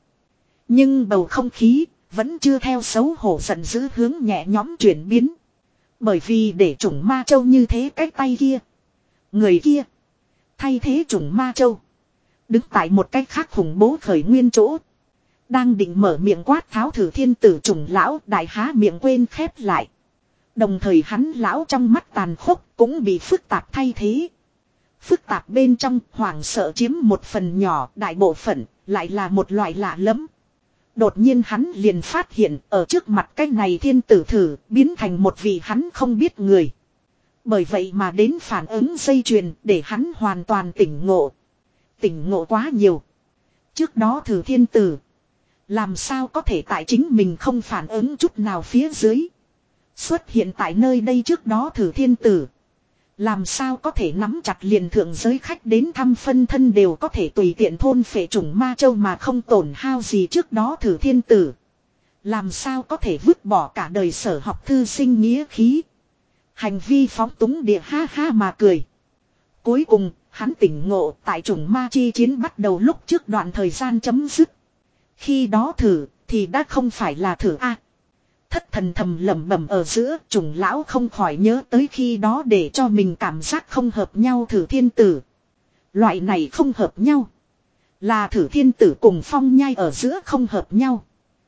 Nhưng bầu không khí vẫn chưa theo xấu hổ giận dữ hướng nhẹ nhõm chuyển biến. Bởi vì để chủng ma châu như thế cái tay kia. Người kia. Thay thế chủng ma châu. Đứng tại một cách khác khủng bố khởi nguyên chỗ. Đang định mở miệng quát tháo thử thiên tử chủng lão đại há miệng quên khép lại. Đồng thời hắn lão trong mắt tàn khốc cũng bị phức tạp thay thế. Phức tạp bên trong hoảng sợ chiếm một phần nhỏ đại bộ phận lại là một loại lạ lẫm. Đột nhiên hắn liền phát hiện ở trước mặt cái này thiên tử thử biến thành một vị hắn không biết người. Bởi vậy mà đến phản ứng dây chuyền để hắn hoàn toàn tỉnh ngộ. Tỉnh ngộ quá nhiều. Trước đó thử thiên tử. Làm sao có thể tại chính mình không phản ứng chút nào phía dưới. Xuất hiện tại nơi đây trước đó thử thiên tử. Làm sao có thể nắm chặt liền thượng giới khách đến thăm phân thân đều có thể tùy tiện thôn phệ chủng ma châu mà không tổn hao gì trước đó thử thiên tử. Làm sao có thể vứt bỏ cả đời sở học thư sinh nghĩa khí. Hành vi phóng túng địa ha ha mà cười. Cuối cùng, hắn tỉnh ngộ tại chủng ma chi chiến bắt đầu lúc trước đoạn thời gian chấm dứt. Khi đó thử, thì đã không phải là thử A. Thất thần thầm lẩm bẩm ở giữa trùng lão không khỏi nhớ tới khi đó để cho mình cảm giác không hợp nhau thử thiên tử. Loại này không hợp nhau. Là thử thiên tử cùng phong nhai ở giữa không hợp nhau.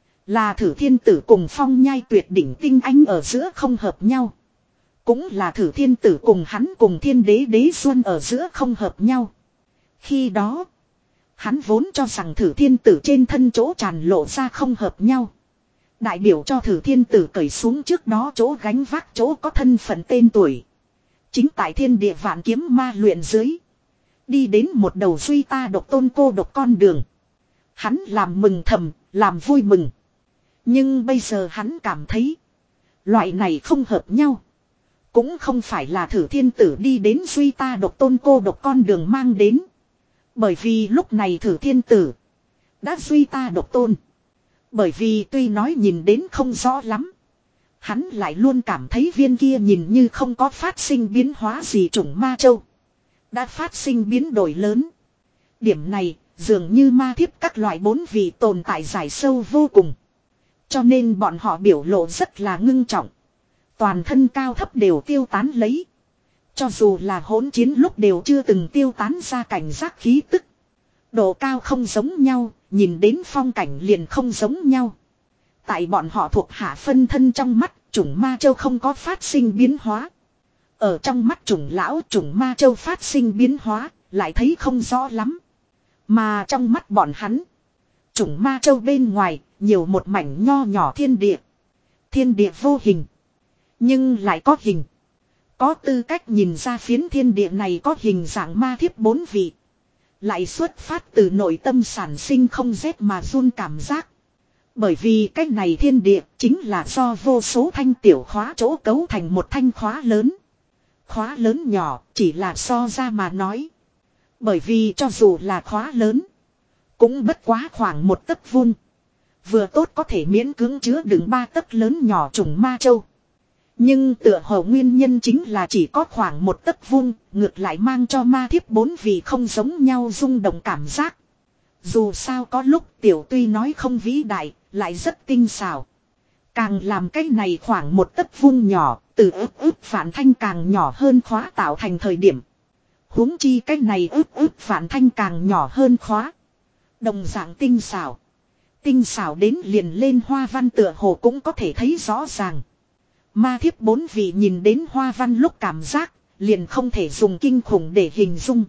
Là thử thiên tử cùng phong nhai tuyệt đỉnh tinh anh ở giữa không hợp nhau. Cũng là thử thiên tử cùng hắn cùng thiên đế đế xuân ở giữa không hợp nhau. Khi đó, hắn vốn cho rằng thử thiên tử trên thân chỗ tràn lộ ra không hợp nhau. Đại biểu cho thử thiên tử cởi xuống trước đó chỗ gánh vác chỗ có thân phận tên tuổi. Chính tại thiên địa vạn kiếm ma luyện dưới. Đi đến một đầu duy ta độc tôn cô độc con đường. Hắn làm mừng thầm, làm vui mừng. Nhưng bây giờ hắn cảm thấy. Loại này không hợp nhau. Cũng không phải là thử thiên tử đi đến duy ta độc tôn cô độc con đường mang đến. Bởi vì lúc này thử thiên tử. Đã duy ta độc tôn. Bởi vì tuy nói nhìn đến không rõ lắm. Hắn lại luôn cảm thấy viên kia nhìn như không có phát sinh biến hóa gì chủng ma châu. Đã phát sinh biến đổi lớn. Điểm này dường như ma thiếp các loại bốn vị tồn tại giải sâu vô cùng. Cho nên bọn họ biểu lộ rất là ngưng trọng. Toàn thân cao thấp đều tiêu tán lấy. Cho dù là hỗn chiến lúc đều chưa từng tiêu tán ra cảnh giác khí tức. Độ cao không giống nhau, nhìn đến phong cảnh liền không giống nhau. Tại bọn họ thuộc hạ phân thân trong mắt, chủng ma châu không có phát sinh biến hóa. Ở trong mắt chủng lão chủng ma châu phát sinh biến hóa, lại thấy không rõ lắm. Mà trong mắt bọn hắn, chủng ma châu bên ngoài, nhiều một mảnh nho nhỏ thiên địa. Thiên địa vô hình. Nhưng lại có hình. Có tư cách nhìn ra phiến thiên địa này có hình dạng ma thiếp bốn vị. Lại xuất phát từ nội tâm sản sinh không rét mà run cảm giác. Bởi vì cái này thiên địa chính là do vô số thanh tiểu khóa chỗ cấu thành một thanh khóa lớn. Khóa lớn nhỏ chỉ là so ra mà nói. Bởi vì cho dù là khóa lớn, cũng bất quá khoảng một tấc vuông. Vừa tốt có thể miễn cưỡng chứa đựng ba tấc lớn nhỏ trùng ma châu. Nhưng tựa hồ nguyên nhân chính là chỉ có khoảng một tấc vuông, ngược lại mang cho ma thiếp bốn vị không giống nhau rung động cảm giác. Dù sao có lúc tiểu tuy nói không vĩ đại, lại rất tinh xảo. Càng làm cái này khoảng một tấc vuông nhỏ, từ ướp ướp phản thanh càng nhỏ hơn khóa tạo thành thời điểm. Huống chi cái này ướp ướp phản thanh càng nhỏ hơn khóa. Đồng dạng tinh xảo. Tinh xảo đến liền lên hoa văn tựa hồ cũng có thể thấy rõ ràng. Ma thiếp bốn vị nhìn đến hoa văn lúc cảm giác, liền không thể dùng kinh khủng để hình dung.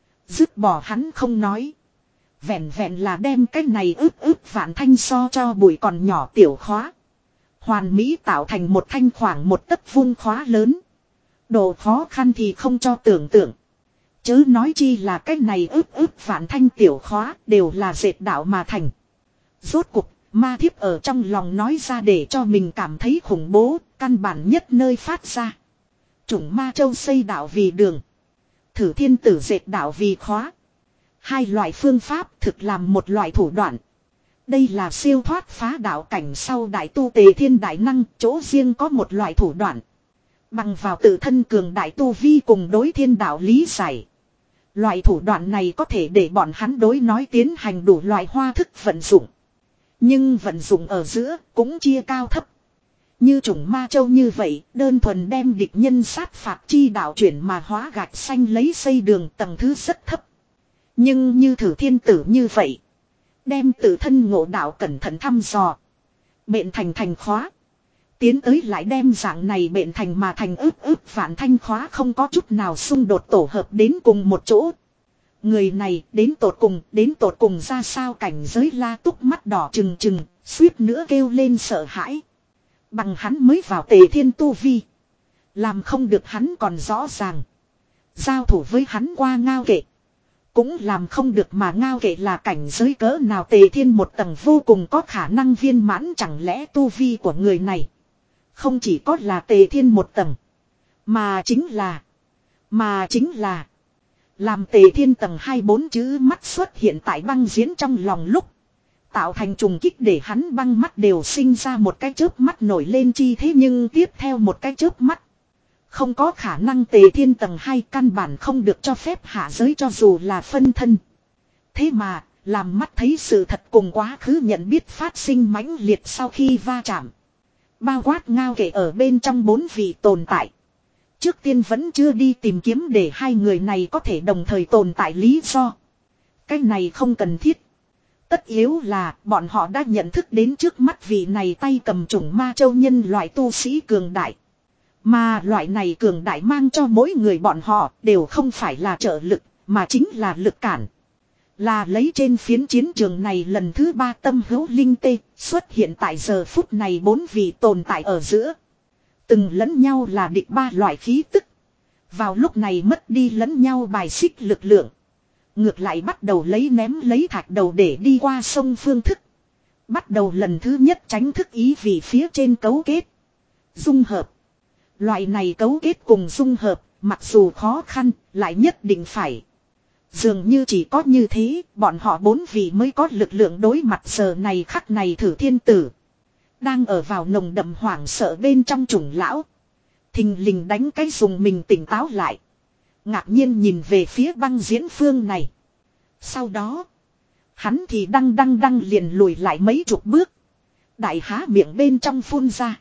Dứt bỏ hắn không nói. Vẹn vẹn là đem cái này ướp ướp vạn thanh so cho bụi còn nhỏ tiểu khóa. Hoàn mỹ tạo thành một thanh khoảng một tấc vuông khóa lớn. Độ khó khăn thì không cho tưởng tượng. Chớ nói chi là cái này ướp ướp vạn thanh tiểu khóa đều là dệt đạo mà thành. Rốt cuộc, ma thiếp ở trong lòng nói ra để cho mình cảm thấy khủng bố, căn bản nhất nơi phát ra. Chủng ma châu xây đạo vì đường. Thử thiên tử dệt đạo vì khóa. Hai loại phương pháp thực làm một loại thủ đoạn. Đây là siêu thoát phá đạo cảnh sau đại tu tề thiên đại năng, chỗ riêng có một loại thủ đoạn. Bằng vào tự thân cường đại tu vi cùng đối thiên đạo lý giải. Loại thủ đoạn này có thể để bọn hắn đối nói tiến hành đủ loại hoa thức vận dụng. Nhưng vận dụng ở giữa cũng chia cao thấp. Như chủng ma châu như vậy, đơn thuần đem địch nhân sát phạt chi đạo chuyển mà hóa gạch xanh lấy xây đường tầng thứ rất thấp. Nhưng như thử thiên tử như vậy, đem tự thân ngộ đạo cẩn thận thăm dò, bện thành thành khóa. Tiến tới lại đem dạng này bện thành mà thành ướp ướp vạn thanh khóa không có chút nào xung đột tổ hợp đến cùng một chỗ. Người này đến tột cùng, đến tột cùng ra sao cảnh giới La Túc mắt đỏ trừng trừng, suýt nữa kêu lên sợ hãi. Bằng hắn mới vào tề thiên tu vi. Làm không được hắn còn rõ ràng. Giao thủ với hắn qua ngao kệ. Cũng làm không được mà ngao kệ là cảnh giới cỡ nào tề thiên một tầng vô cùng có khả năng viên mãn chẳng lẽ tu vi của người này. Không chỉ có là tề thiên một tầng. Mà chính là. Mà chính là. Làm tề thiên tầng hai bốn chữ mắt xuất hiện tại băng diễn trong lòng lúc. Tạo thành trùng kích để hắn băng mắt đều sinh ra một cái chớp mắt nổi lên chi thế nhưng tiếp theo một cái chớp mắt. Không có khả năng tề thiên tầng hai căn bản không được cho phép hạ giới cho dù là phân thân. Thế mà, làm mắt thấy sự thật cùng quá khứ nhận biết phát sinh mãnh liệt sau khi va chạm. Bao quát ngao kể ở bên trong bốn vị tồn tại. Trước tiên vẫn chưa đi tìm kiếm để hai người này có thể đồng thời tồn tại lý do. Cái này không cần thiết. Tất yếu là bọn họ đã nhận thức đến trước mắt vị này tay cầm chủng ma châu nhân loại tu sĩ cường đại. Mà loại này cường đại mang cho mỗi người bọn họ đều không phải là trợ lực, mà chính là lực cản. Là lấy trên phiến chiến trường này lần thứ ba tâm hữu linh tê xuất hiện tại giờ phút này bốn vị tồn tại ở giữa. Từng lẫn nhau là địch ba loại khí tức. Vào lúc này mất đi lẫn nhau bài xích lực lượng. Ngược lại bắt đầu lấy ném lấy thạch đầu để đi qua sông phương thức. Bắt đầu lần thứ nhất tránh thức ý vì phía trên cấu kết. Dung hợp. Loại này cấu kết cùng dung hợp, mặc dù khó khăn, lại nhất định phải. Dường như chỉ có như thế, bọn họ bốn vị mới có lực lượng đối mặt giờ này khắc này thử thiên tử. Đang ở vào nồng đậm hoảng sợ bên trong chủng lão. Thình lình đánh cái dùng mình tỉnh táo lại. Ngạc nhiên nhìn về phía băng diễn phương này. Sau đó, hắn thì đăng đăng đăng liền lùi lại mấy chục bước. Đại há miệng bên trong phun ra.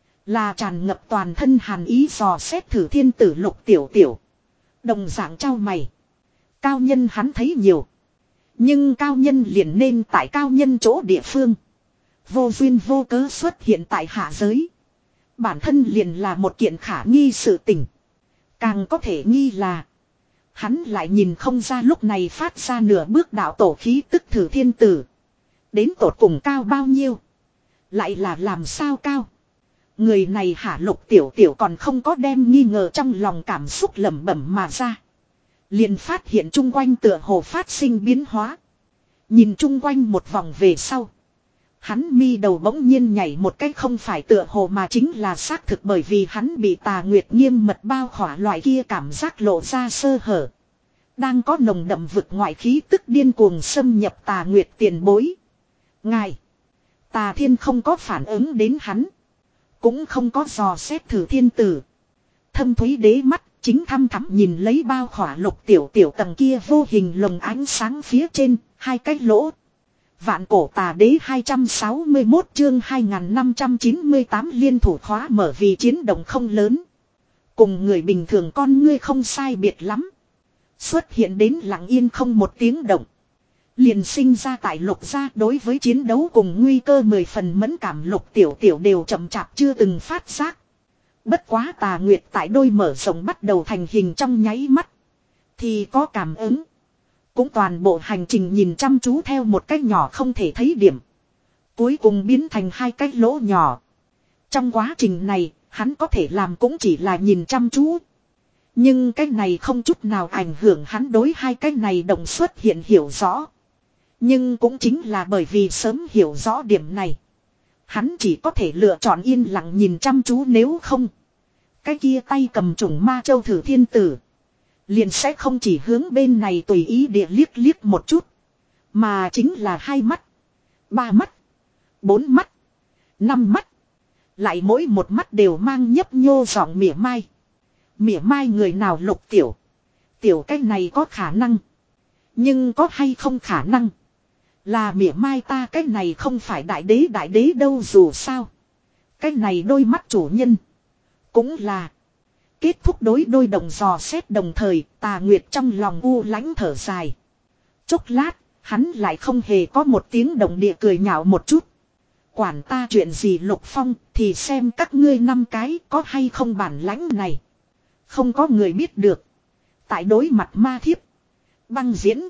Là tràn ngập toàn thân hàn ý dò xét thử thiên tử Lục Tiểu Tiểu. Đồng dạng trao mày. Cao nhân hắn thấy nhiều. Nhưng cao nhân liền nên tại cao nhân chỗ địa phương. Vô duyên vô cớ xuất hiện tại hạ giới. Bản thân liền là một kiện khả nghi sự tình. Càng có thể nghi là. Hắn lại nhìn không ra lúc này phát ra nửa bước đạo tổ khí tức thử thiên tử. Đến tột cùng cao bao nhiêu. Lại là làm sao cao. Người này hả Lục Tiểu Tiểu còn không có đem nghi ngờ trong lòng cảm xúc lẩm bẩm mà ra. Liền phát hiện chung quanh tựa hồ phát sinh biến hóa. Nhìn chung quanh một vòng về sau. Hắn mi đầu bỗng nhiên nhảy một cách không phải tựa hồ mà chính là xác thực bởi vì hắn bị tà nguyệt nghiêm mật bao khỏa loại kia cảm giác lộ ra sơ hở. Đang có nồng đậm vực ngoại khí tức điên cuồng xâm nhập tà nguyệt tiền bối. Ngài. Tà thiên không có phản ứng đến hắn. Cũng không có dò xét thử thiên tử. Thâm thúy đế mắt chính thăm thẳm nhìn lấy bao khỏa Lục Tiểu Tiểu tầng kia vô hình lồng ánh sáng phía trên, hai cái lỗ. Vạn cổ tà đế hai trăm sáu mươi mốt chương hai nghìn năm trăm chín mươi tám liên thủ khóa mở vì chiến động không lớn. Cùng người bình thường con ngươi không sai biệt lắm. Xuất hiện đến lặng yên không một tiếng động. Liền sinh ra tại Lục gia đối với chiến đấu cùng nguy cơ mười phần mẫn cảm Lục Tiểu Tiểu đều chậm chạp chưa từng phát giác. Bất quá tà nguyệt tại đôi mở rộng bắt đầu thành hình trong nháy mắt. Thì có cảm ứng. Cũng toàn bộ hành trình nhìn chăm chú theo một cái nhỏ không thể thấy điểm. Cuối cùng biến thành hai cái lỗ nhỏ. Trong quá trình này, hắn có thể làm cũng chỉ là nhìn chăm chú. Nhưng cái này không chút nào ảnh hưởng hắn đối hai cái này đồng xuất hiện hiểu rõ. Nhưng cũng chính là bởi vì sớm hiểu rõ điểm này. Hắn chỉ có thể lựa chọn yên lặng nhìn chăm chú nếu không. Cái kia tay cầm chủng ma châu thử thiên tử. Liền sẽ không chỉ hướng bên này tùy ý địa liếc liếc một chút. Mà chính là hai mắt. Ba mắt. Bốn mắt. Năm mắt. Lại mỗi một mắt đều mang nhấp nhô giọng mỉa mai. Mỉa mai người nào Lục Tiểu. Tiểu cái này có khả năng. Nhưng có hay không khả năng. Là mỉa mai ta cái này không phải đại đế đại đế đâu dù sao. Cái này đôi mắt chủ nhân. Cũng là. Kết thúc đối đôi đồng dò xét đồng thời tà nguyệt trong lòng u lãnh thở dài. Chốc lát, hắn lại không hề có một tiếng động địa cười nhạo một chút. Quản ta chuyện gì Lục Phong thì xem các ngươi năm cái có hay không bản lãnh này. Không có người biết được. Tại đối mặt ma thiếp. Băng diễn.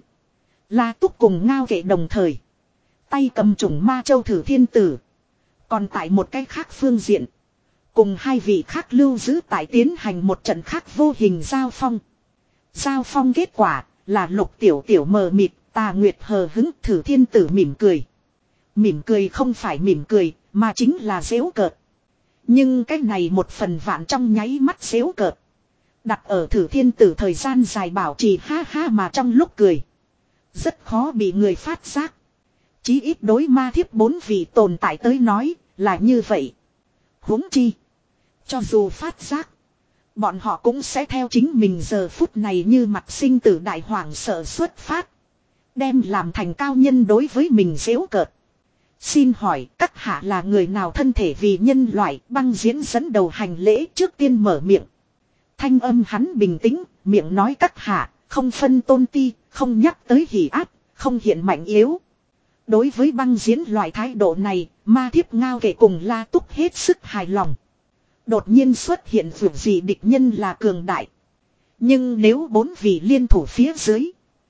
La Túc cùng ngao kệ đồng thời. Tay cầm chủng ma châu thử thiên tử. Còn tại một cái khác phương diện. Cùng hai vị khác lưu giữ tại tiến hành một trận khác vô hình giao phong. Giao phong kết quả là Lục Tiểu Tiểu mờ mịt, tà nguyệt hờ hứng thử thiên tử mỉm cười. Mỉm cười không phải mỉm cười, mà chính là giễu cợt. Nhưng cái này một phần vạn trong nháy mắt giễu cợt. Đặt ở thử thiên tử thời gian dài bảo trì ha ha mà trong lúc cười. Rất khó bị người phát giác. Chí ít đối ma thiếp bốn vị tồn tại tới nói là như vậy. Huống chi. Cho dù phát giác. Bọn họ cũng sẽ theo chính mình giờ phút này như mặt sinh tử đại hoàng sợ xuất phát. Đem làm thành cao nhân đối với mình giễu cợt. Xin hỏi các hạ là người nào thân thể vì nhân loại băng diễn dẫn đầu hành lễ trước tiên mở miệng. Thanh âm hắn bình tĩnh, miệng nói các hạ, không phân tôn ti, không nhắc tới hỉ ác, không hiện mạnh yếu. Đối với băng diễn loại thái độ này, Ma Thiếp Ngao Kệ cùng La Túc hết sức hài lòng. Đột nhiên xuất hiện dù gì địch nhân là cường đại. Nhưng nếu bốn vị liên thủ phía dưới,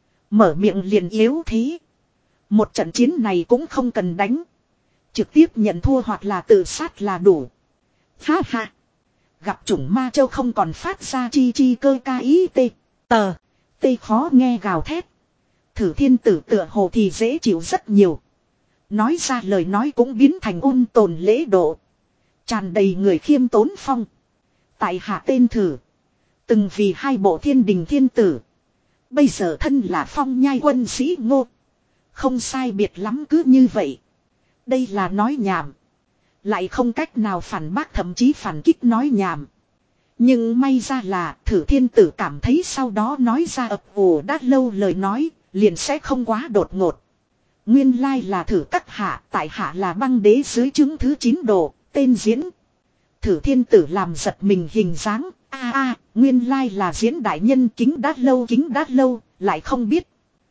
mở miệng liền yếu thế. Một trận chiến này cũng không cần đánh. Trực tiếp nhận thua hoặc là tự sát là đủ. Ha ha. Gặp chủng ma châu không còn phát ra chi chi cơ ca ý tê. Tờ. Tê khó nghe gào thét. Thử thiên tử tựa hồ thì dễ chịu rất nhiều. Nói ra lời nói cũng biến thành ôn tồn lễ độ. Tràn đầy người khiêm tốn phong. Tại hạ tên thử. Từng vì hai bộ thiên đình thiên tử. Bây giờ thân là phong nhai quân sĩ ngô. Không sai biệt lắm cứ như vậy. Đây là nói nhảm. Lại không cách nào phản bác thậm chí phản kích nói nhảm. Nhưng may ra là thử thiên tử cảm thấy sau đó nói ra ập ủ đã lâu lời nói. Liền sẽ không quá đột ngột. Nguyên lai là thử các hạ. Tại hạ là băng đế dưới chứng thứ chín độ. Tên diễn. Thử thiên tử làm giật mình hình dáng. A a nguyên lai là diễn đại nhân kính đã lâu kính đã lâu. Lại không biết.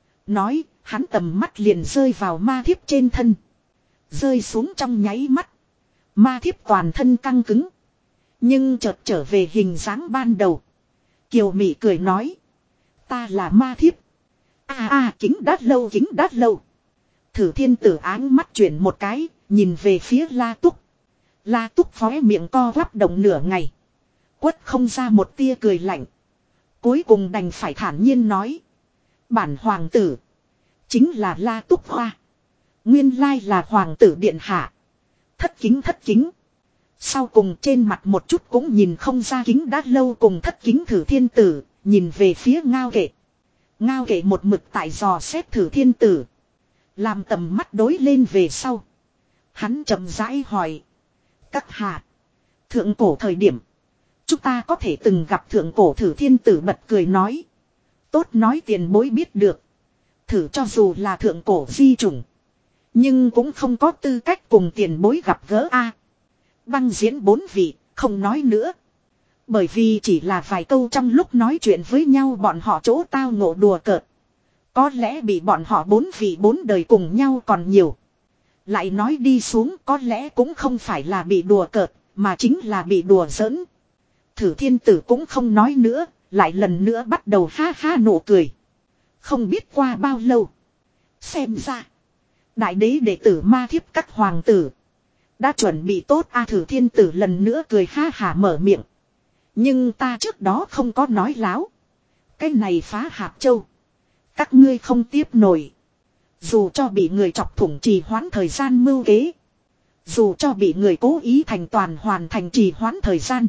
Nói hắn tầm mắt liền rơi vào Ma Thiếp trên thân. Rơi xuống trong nháy mắt. Ma Thiếp toàn thân căng cứng. Nhưng chợt trở về hình dáng ban đầu. Kiều Mị cười nói. Ta là Ma Thiếp. À à kính đát lâu kính đát lâu. Thử thiên tử áng mắt chuyển một cái. Nhìn về phía La Túc. La Túc khóe miệng co quắp động nửa ngày. Quất không ra một tia cười lạnh. Cuối cùng đành phải thản nhiên nói. Bản hoàng tử. Chính là La Túc Hoa. Nguyên lai là hoàng tử điện hạ. Thất kính thất kính. Sau cùng trên mặt một chút cũng nhìn không ra kính đã lâu cùng thất kính thử thiên tử. Nhìn về phía Ngao Kệ. Ngao Kệ một mực tại dò xét thử thiên tử. Làm tầm mắt đối lên về sau. Hắn chậm rãi hỏi. Các hạ. Thượng cổ thời điểm. Chúng ta có thể từng gặp thượng cổ thử thiên tử bật cười nói. Tốt nói tiền bối biết được. Thử cho dù là thượng cổ di chủng. Nhưng cũng không có tư cách cùng tiền bối gặp gỡ a. Băng diễn bốn vị, không nói nữa. Bởi vì chỉ là vài câu trong lúc nói chuyện với nhau bọn họ chỗ tao ngộ đùa cợt. Có lẽ bị bọn họ bốn vị bốn đời cùng nhau còn nhiều. Lại nói đi xuống có lẽ cũng không phải là bị đùa cợt, mà chính là bị đùa giỡn. Thử thiên tử cũng không nói nữa, lại lần nữa bắt đầu ha ha nụ cười. Không biết qua bao lâu. Xem ra. Đại đế đệ tử Ma Thiếp các hoàng tử. Đã chuẩn bị tốt a. Thử thiên tử lần nữa cười ha hả mở miệng. Nhưng ta trước đó không có nói láo. Cái này phá hạp châu. Các ngươi không tiếp nổi. Dù cho bị người chọc thủng trì hoãn thời gian mưu kế. Dù cho bị người cố ý thành toàn hoàn thành trì hoãn thời gian.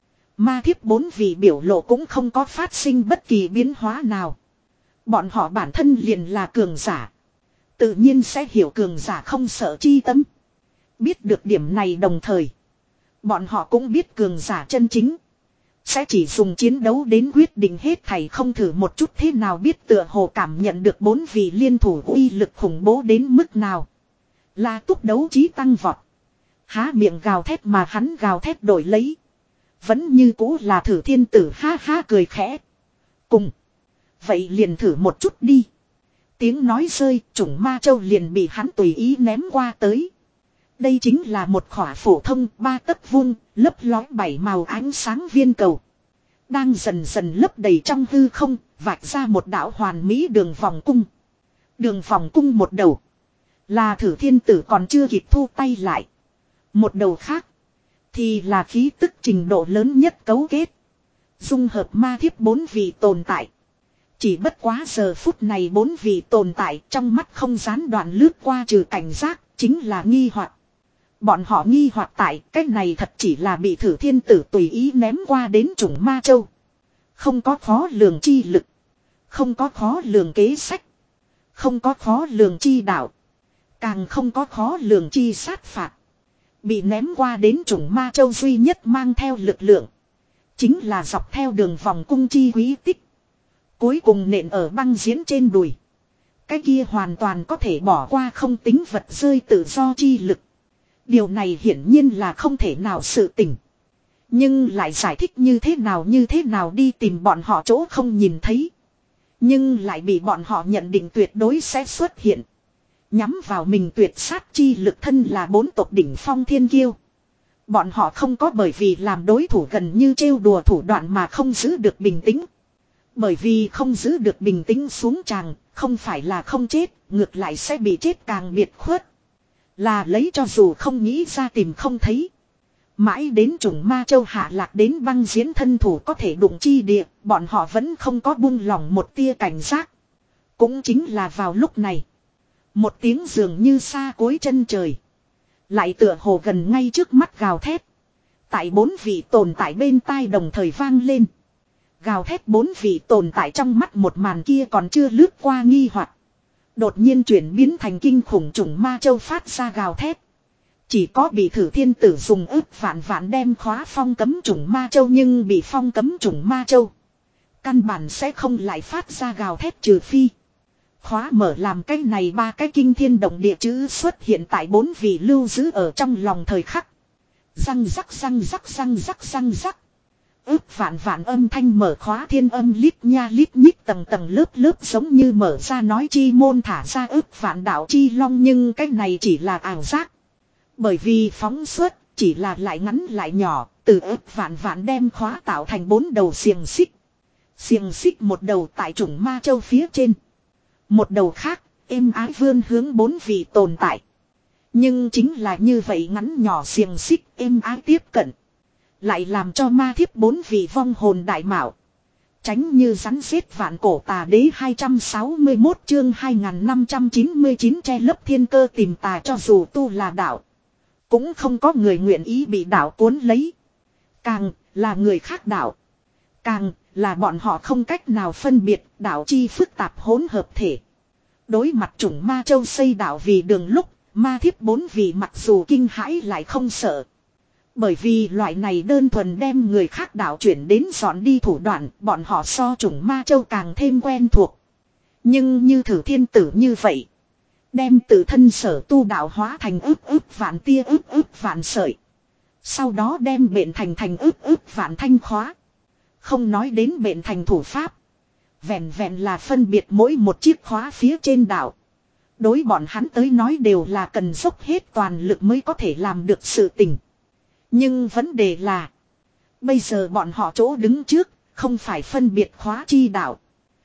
Ma Thiếp bốn vị biểu lộ cũng không có phát sinh bất kỳ biến hóa nào. Bọn họ bản thân liền là cường giả. Tự nhiên sẽ hiểu cường giả không sợ chi tâm. Biết được điểm này đồng thời. Bọn họ cũng biết cường giả chân chính. Sẽ chỉ dùng chiến đấu đến quyết định hết thảy không thử một chút thế nào biết tựa hồ cảm nhận được bốn vị liên thủ uy lực khủng bố đến mức nào. La Túc đấu trí tăng vọt. Há miệng gào thét mà hắn gào thét đổi lấy. Vẫn như cũ là thử thiên tử ha ha cười khẽ. Cùng. Vậy liền thử một chút đi. Tiếng nói rơi, chủng ma châu liền bị hắn tùy ý ném qua tới. Đây chính là một khỏa phổ thông ba tấc vuông, lấp lói bảy màu ánh sáng viên cầu. Đang dần dần lấp đầy trong hư không, vạch ra một đạo hoàn mỹ đường vòng cung. Đường vòng cung một đầu. Là thử thiên tử còn chưa kịp thu tay lại. Một đầu khác. Thì là khí tức trình độ lớn nhất cấu kết. Dung hợp Ma Thiếp bốn vị tồn tại. Chỉ bất quá giờ phút này bốn vị tồn tại trong mắt không gián đoạn lướt qua trừ cảnh giác, chính là nghi hoặc. Bọn họ nghi hoặc tại cái này thật chỉ là bị thử thiên tử tùy ý ném qua đến chủng ma châu. Không có khó lường chi lực. Không có khó lường kế sách. Không có khó lường chi đạo. Càng không có khó lường chi sát phạt. Bị ném qua đến chủng ma châu duy nhất mang theo lực lượng. Chính là dọc theo đường vòng cung chi quý tích. Cuối cùng nện ở băng diễn trên đùi. Cái kia hoàn toàn có thể bỏ qua không tính vật rơi tự do chi lực. Điều này hiển nhiên là không thể nào sự tình. Nhưng lại giải thích như thế nào như thế nào đi tìm bọn họ chỗ không nhìn thấy. Nhưng lại bị bọn họ nhận định tuyệt đối sẽ xuất hiện. Nhắm vào mình tuyệt sát chi lực thân là bốn tộc đỉnh phong thiên kiêu. Bọn họ không có bởi vì làm đối thủ gần như trêu đùa thủ đoạn mà không giữ được bình tĩnh. Bởi vì không giữ được bình tĩnh xuống tràng, không phải là không chết, ngược lại sẽ bị chết càng biệt khuất. Là lấy cho dù không nghĩ ra tìm không thấy. Mãi đến trùng ma châu hạ lạc đến băng diễn thân thủ có thể đụng chi địa, bọn họ vẫn không có buông lỏng một tia cảnh giác. Cũng chính là vào lúc này. Một tiếng dường như xa cuối chân trời. Lại tựa hồ gần ngay trước mắt gào thét. Tại bốn vị tồn tại bên tai đồng thời vang lên. Gào thét bốn vị tồn tại trong mắt một màn kia còn chưa lướt qua nghi hoặc. Đột nhiên chuyển biến thành kinh khủng trùng ma châu phát ra gào thét. Chỉ có bị thử thiên tử dùng ức vạn vạn đem khóa phong cấm trùng ma châu nhưng bị phong cấm trùng ma châu. Căn bản sẽ không lại phát ra gào thét trừ phi. Khóa mở làm cái này ba cái kinh thiên động địa chữ xuất hiện tại bốn vị lưu giữ ở trong lòng thời khắc. Răng rắc răng rắc răng rắc răng rắc. Ước vạn vạn âm thanh mở khóa thiên âm lít nha lít nhít tầng tầng lớp lớp giống như mở ra nói chi môn thả ra ước vạn đạo chi long nhưng cái này chỉ là ảo giác. Bởi vì phóng xuất chỉ là lại ngắn lại nhỏ, từ ước vạn vạn đem khóa tạo thành bốn đầu xiềng xích. Xiềng xích một đầu tại trùng ma châu phía trên. Một đầu khác, êm ái vươn hướng bốn vị tồn tại. Nhưng chính là như vậy ngắn nhỏ xiềng xích êm ái tiếp cận. Lại làm cho ma thiếp bốn vị vong hồn đại mạo. Tránh như rắn xếp vạn cổ tà đế hai trăm sáu mươi mốt chương hai nghìn năm trăm chín mươi chín che lấp thiên cơ tìm tà cho dù tu là đạo. Cũng không có người nguyện ý bị đạo cuốn lấy. Càng là người khác đạo. Càng là bọn họ không cách nào phân biệt đạo chi phức tạp hỗn hợp thể. Đối mặt chủng ma châu xây đạo vì đường lúc, ma thiếp bốn vị mặc dù kinh hãi lại không sợ. Bởi vì loại này đơn thuần đem người khác đạo chuyển đến dọn đi thủ đoạn, bọn họ so chủng ma châu càng thêm quen thuộc. Nhưng như thử thiên tử như vậy, đem tự thân sở tu đạo hóa thành ức ức vạn tia ức ức vạn sợi. Sau đó đem bệnh thành thành ức ức vạn thanh khóa. Không nói đến bệnh thành thủ pháp. Vẹn vẹn là phân biệt mỗi một chiếc khóa phía trên đạo. Đối bọn hắn tới nói đều là cần dốc hết toàn lực mới có thể làm được sự tình. Nhưng vấn đề là. Bây giờ bọn họ chỗ đứng trước. Không phải phân biệt khóa chi đạo.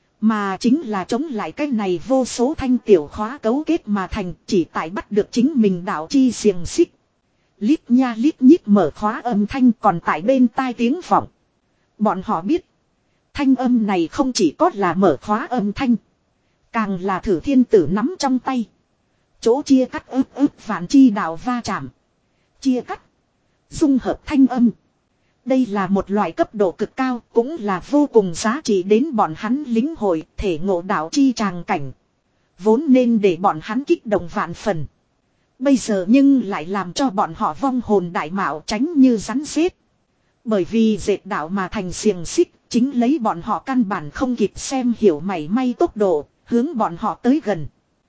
Mà chính là chống lại cái này vô số thanh tiểu khóa cấu kết mà thành. Chỉ tại bắt được chính mình đạo chi xiềng xích. Lít nha lít nhít mở khóa âm thanh còn tại bên tai tiếng vọng. Bọn họ biết. Thanh âm này không chỉ có là mở khóa âm thanh. Càng là thử thiên tử nắm trong tay. Chỗ chia cắt ức ức vạn chi đạo va chạm. Chia cắt. Dung hợp thanh âm. Đây là một loại cấp độ cực cao. Cũng là vô cùng giá trị đến bọn hắn lính hội. Thể ngộ đạo chi tràng cảnh. Vốn nên để bọn hắn kích động vạn phần. Bây giờ nhưng lại làm cho bọn họ vong hồn đại mạo tránh như rắn rết. Bởi vì dệt đạo mà thành xiềng xích. Chính lấy bọn họ căn bản không kịp xem hiểu mảy may tốc độ, hướng bọn họ tới gần.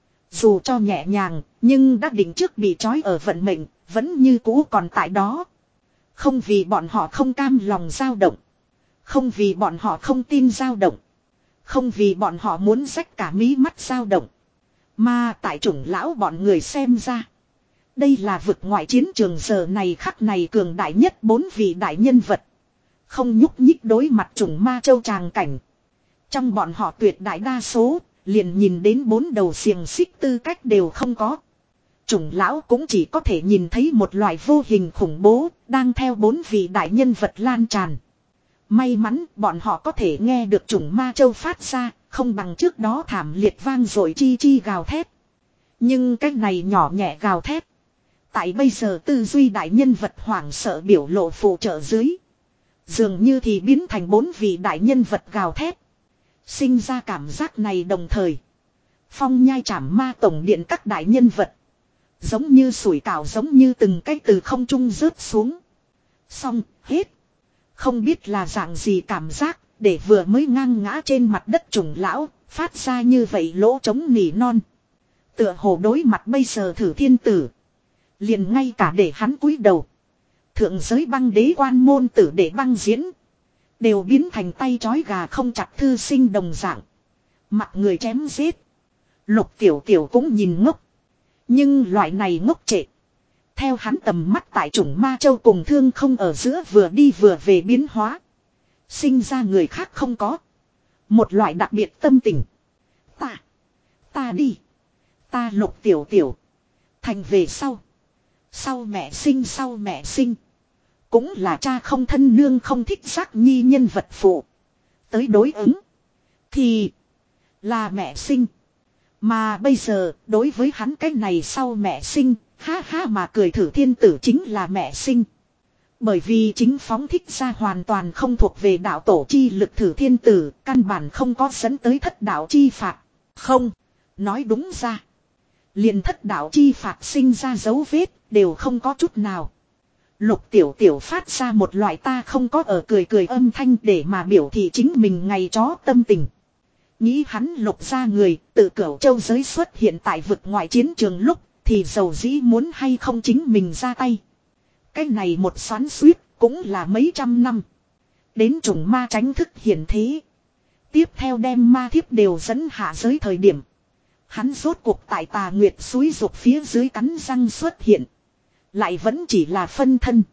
Dù cho nhẹ nhàng, nhưng đã định trước bị trói ở vận mệnh, vẫn như cũ còn tại đó. Không vì bọn họ không cam lòng dao động. Không vì bọn họ không tin dao động. Không vì bọn họ muốn rách cả mí mắt dao động. Mà tại chủng lão bọn người xem ra. Đây là vực ngoại chiến trường giờ này khắc này cường đại nhất bốn vị đại nhân vật. Không nhúc nhích đối mặt trùng ma châu tràng cảnh. Trong bọn họ tuyệt đại đa số, liền nhìn đến bốn đầu xiềng xích tư cách đều không có. Trùng lão cũng chỉ có thể nhìn thấy một loại vô hình khủng bố, đang theo bốn vị đại nhân vật lan tràn. May mắn bọn họ có thể nghe được trùng ma châu phát ra, không bằng trước đó thảm liệt vang rồi chi chi gào thét. Nhưng cái này nhỏ nhẹ gào thét. Tại bây giờ tư duy đại nhân vật hoảng sợ biểu lộ phụ trợ dưới. Dường như thì biến thành bốn vị đại nhân vật gào thét. Sinh ra cảm giác này đồng thời. Phong nhai trảm ma tổng điện các đại nhân vật. Giống như sủi cảo giống như từng cái từ không trung rớt xuống. Xong, hết. Không biết là dạng gì cảm giác, để vừa mới ngang ngã trên mặt đất trùng lão, phát ra như vậy lỗ trống nỉ non. Tựa hồ đối mặt bây giờ thử thiên tử. Liền ngay cả để hắn cúi đầu. Thượng giới băng đế quan môn tử để băng diễn. Đều biến thành tay chói gà không chặt thư sinh đồng dạng. Mặt người chém giết. Lục Tiểu Tiểu cũng nhìn ngốc. Nhưng loại này ngốc trệ. Theo hắn tầm mắt tại chủng ma châu cùng thương không ở giữa vừa đi vừa về biến hóa. Sinh ra người khác không có. Một loại đặc biệt tâm tình. Ta. Ta đi. Ta Lục Tiểu Tiểu. Thành về sau. Sau mẹ sinh sau mẹ sinh. Cũng là cha không thân nương không thích giác nhi nhân vật phụ. Tới đối ứng. Thì. Là mẹ sinh. Mà bây giờ đối với hắn cái này sau mẹ sinh. Ha ha mà cười Thử Thiên Tử chính là mẹ sinh. Bởi vì chính phóng thích ra hoàn toàn không thuộc về đạo tổ chi lực Thử Thiên Tử. Căn bản không có dẫn tới thất đạo chi phạt. Không. Nói đúng ra. Liền thất đạo chi phạt sinh ra dấu vết đều không có chút nào. Lục Tiểu Tiểu phát ra một loại ta không có ở cười cười âm thanh để mà biểu thị chính mình ngày chó tâm tình. Nghĩ hắn Lục ra người tự Cửu Châu giới xuất hiện tại vực ngoại chiến trường lúc thì dầu dĩ muốn hay không chính mình ra tay. Cái này một xoắn suýt cũng là mấy trăm năm. Đến trùng ma tránh thức hiển thế. Tiếp theo đem ma thiếp đều dẫn hạ giới thời điểm. Hắn rốt cuộc tại Tà Nguyệt suối dục phía dưới cắn răng xuất hiện. Lại vẫn chỉ là phân thân.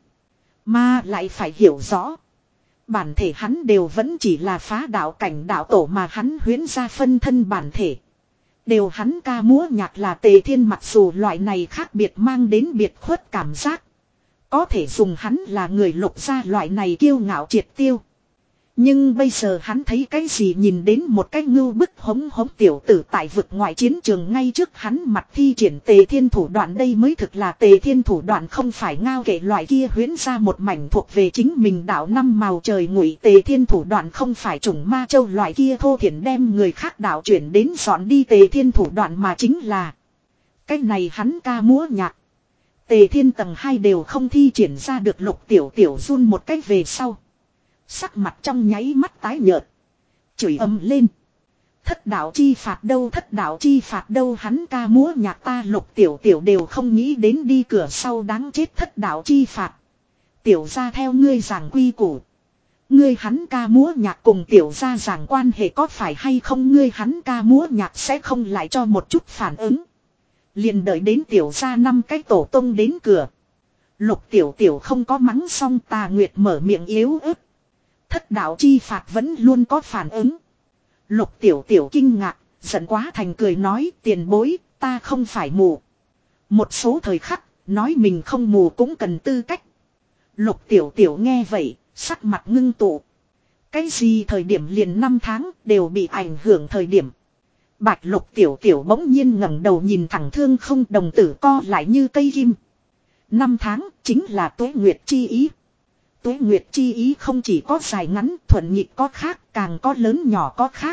Mà lại phải hiểu rõ. Bản thể hắn đều vẫn chỉ là phá đạo cảnh đạo tổ mà hắn huyễn ra phân thân bản thể. Đều hắn ca múa nhạc là Tề Thiên, mặc dù loại này khác biệt mang đến biệt khuất cảm giác. Có thể dùng hắn là người Lục ra loại này kiêu ngạo triệt tiêu. Nhưng bây giờ hắn thấy cái gì, nhìn đến một cái ngưu bức hống hống tiểu tử tại vực ngoại chiến trường ngay trước hắn mặt thi triển Tề Thiên thủ đoạn, đây mới thực là Tề Thiên thủ đoạn, không phải ngao kệ loại kia huyễn ra một mảnh thuộc về chính mình đạo năm màu trời ngụy. Tề Thiên thủ đoạn không phải chủng ma châu loại kia thô thiển đem người khác đạo chuyển đến dọn đi Tề Thiên thủ đoạn, mà chính là cái này hắn ca múa nhạc. Tề Thiên tầng hai đều không thi triển ra được. Lục Tiểu Tiểu run một cách về sau. Sắc mặt trong nháy mắt tái nhợt. Chửi ầm lên. Thất đạo chi phạt đâu, thất đạo chi phạt đâu, hắn ca múa nhạc ta Lục Tiểu Tiểu đều không nghĩ đến đi cửa sau đáng chết thất đạo chi phạt. Tiểu ra theo ngươi giảng quy củ. Ngươi hắn ca múa nhạc cùng tiểu ra giảng quan hệ có phải hay không, ngươi hắn ca múa nhạc sẽ không lại cho một chút phản ứng. Liền đợi đến tiểu ra năm cái tổ tông đến cửa. Lục Tiểu Tiểu không có mắng xong, Tà Nguyệt mở miệng yếu ớt. Thất đạo chi phạt vẫn luôn có phản ứng. Lục Tiểu Tiểu kinh ngạc, giận quá thành cười nói, tiền bối, ta không phải mù. Một số thời khắc, nói mình không mù cũng cần tư cách. Lục Tiểu Tiểu nghe vậy, sắc mặt ngưng tụ. Cái gì thời điểm liền năm tháng đều bị ảnh hưởng thời điểm. Bạch Lục Tiểu Tiểu bỗng nhiên ngẩng đầu nhìn thẳng thương không, đồng tử co lại như cây kim. Năm tháng chính là tuế nguyệt chi ý. Tuế nguyệt chi ý không chỉ có dài ngắn, thuận nhịp có khác, càng có lớn nhỏ có khác.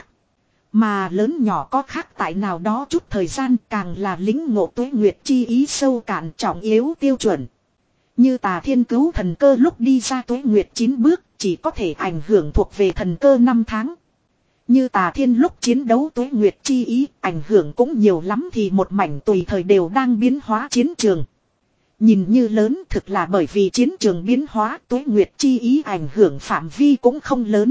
Mà lớn nhỏ có khác tại nào đó chút thời gian, càng là lĩnh ngộ tuế nguyệt chi ý sâu cạn trọng yếu tiêu chuẩn. Như Tà Thiên cứu thần cơ lúc đi ra tuế nguyệt chín bước, chỉ có thể ảnh hưởng thuộc về thần cơ năm tháng. Như Tà Thiên lúc chiến đấu tuế nguyệt chi ý, ảnh hưởng cũng nhiều lắm thì một mảnh tùy thời đều đang biến hóa chiến trường. Nhìn như lớn, thực là bởi vì chiến trường biến hóa, tuế nguyệt chi ý ảnh hưởng phạm vi cũng không lớn.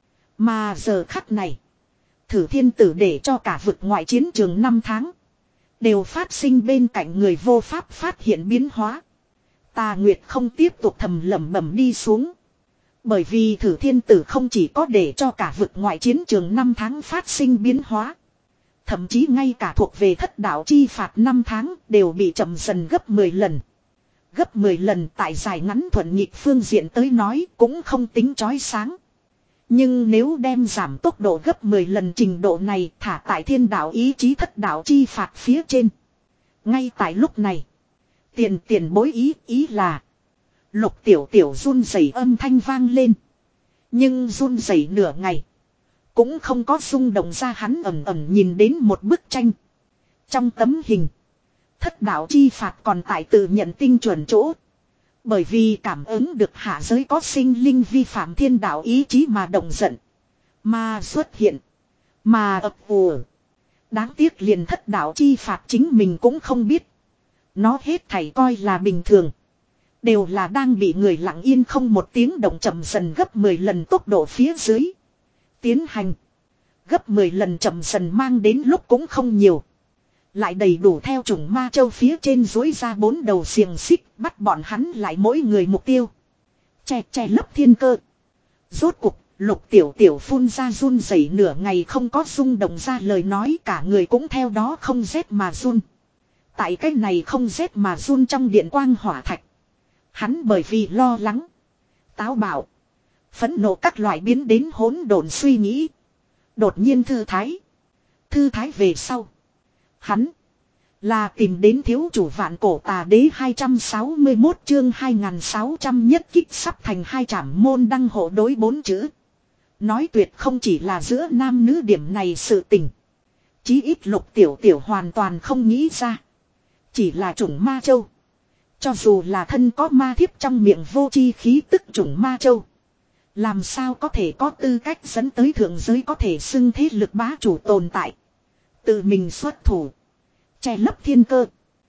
Mà giờ khắc này, Thử Thiên Tử để cho cả vực ngoại chiến trường năm tháng đều phát sinh bên cạnh người vô pháp phát hiện biến hóa. Tà Nguyệt không tiếp tục thầm lẩm bẩm đi xuống. Bởi vì Thử Thiên Tử không chỉ có để cho cả vực ngoại chiến trường năm tháng phát sinh biến hóa, thậm chí ngay cả thuộc về thất đạo chi phạt năm tháng đều bị chậm dần gấp mười lần. Gấp mười lần tại dài ngắn thuận nhịp phương diện tới nói cũng không tính chói sáng. Nhưng nếu đem giảm tốc độ gấp mười lần trình độ này thả tại thiên đạo ý chí thất đạo chi phạt phía trên. Ngay tại lúc này, tiền tiền bối ý ý là Lục Tiểu Tiểu run rẩy âm thanh vang lên. Nhưng run rẩy nửa ngày cũng không có rung động ra, hắn ẩm ẩm nhìn đến một bức tranh. Trong tấm hình, thất đạo chi phạt còn tại tự nhận tinh chuẩn chỗ. Bởi vì cảm ứng được hạ giới có sinh linh vi phạm thiên đạo ý chí mà động giận. Mà xuất hiện. Mà ập ùa. Đáng tiếc liền thất đạo chi phạt chính mình cũng không biết. Nó hết thảy coi là bình thường. Đều là đang bị người lặng yên không một tiếng động chậm dần gấp mười lần tốc độ phía dưới tiến hành. Gấp mười lần chậm dần mang đến lúc cũng không nhiều. Lại đầy đủ theo chủng ma châu phía trên dối ra bốn đầu xiềng xích, bắt bọn hắn lại mỗi người mục tiêu. Che che lấp thiên cơ. Rốt cục, Lục Tiểu Tiểu phun ra run rẩy nửa ngày không có rung động ra lời nói, cả người cũng theo đó không rét mà run. Tại cái này không rét mà run trong điện quang hỏa thạch. Hắn bởi vì lo lắng, táo bạo, phẫn nộ các loại biến đến hỗn độn suy nghĩ. Đột nhiên thư thái. Thư thái về sau. Hắn là tìm đến thiếu chủ Vạn Cổ Tà Đế hai trăm sáu mươi mốt chương hai nghìn sáu trăm nhất kích sắp thành hai trảm môn đăng hộ đối bốn chữ. Nói tuyệt không chỉ là giữa nam nữ điểm này sự tình. Chí ít Lục Tiểu Tiểu hoàn toàn không nghĩ ra. Chỉ là chủng ma châu. Cho dù là thân có ma thiếp trong miệng vô chi khí tức chủng ma châu. Làm sao có thể có tư cách dẫn tới thượng giới có thể xưng thế lực bá chủ tồn tại. Tự mình xuất thủ. Che lấp thiên cơ.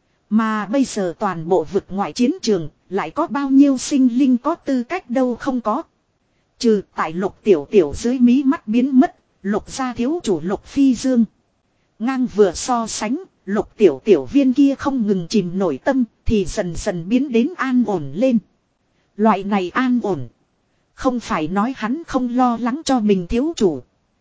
Mà bây giờ toàn bộ vực ngoại chiến trường lại có bao nhiêu sinh linh có tư cách đâu không có. Trừ tại Lục Tiểu Tiểu dưới mí mắt biến mất. Lục gia thiếu chủ Lục Phi Dương. Ngang vừa so sánh. Lục Tiểu Tiểu viên kia không ngừng chìm nổi tâm. Thì dần dần biến đến an ổn lên. Loại này an ổn. Không phải nói hắn không lo lắng cho mình thiếu chủ.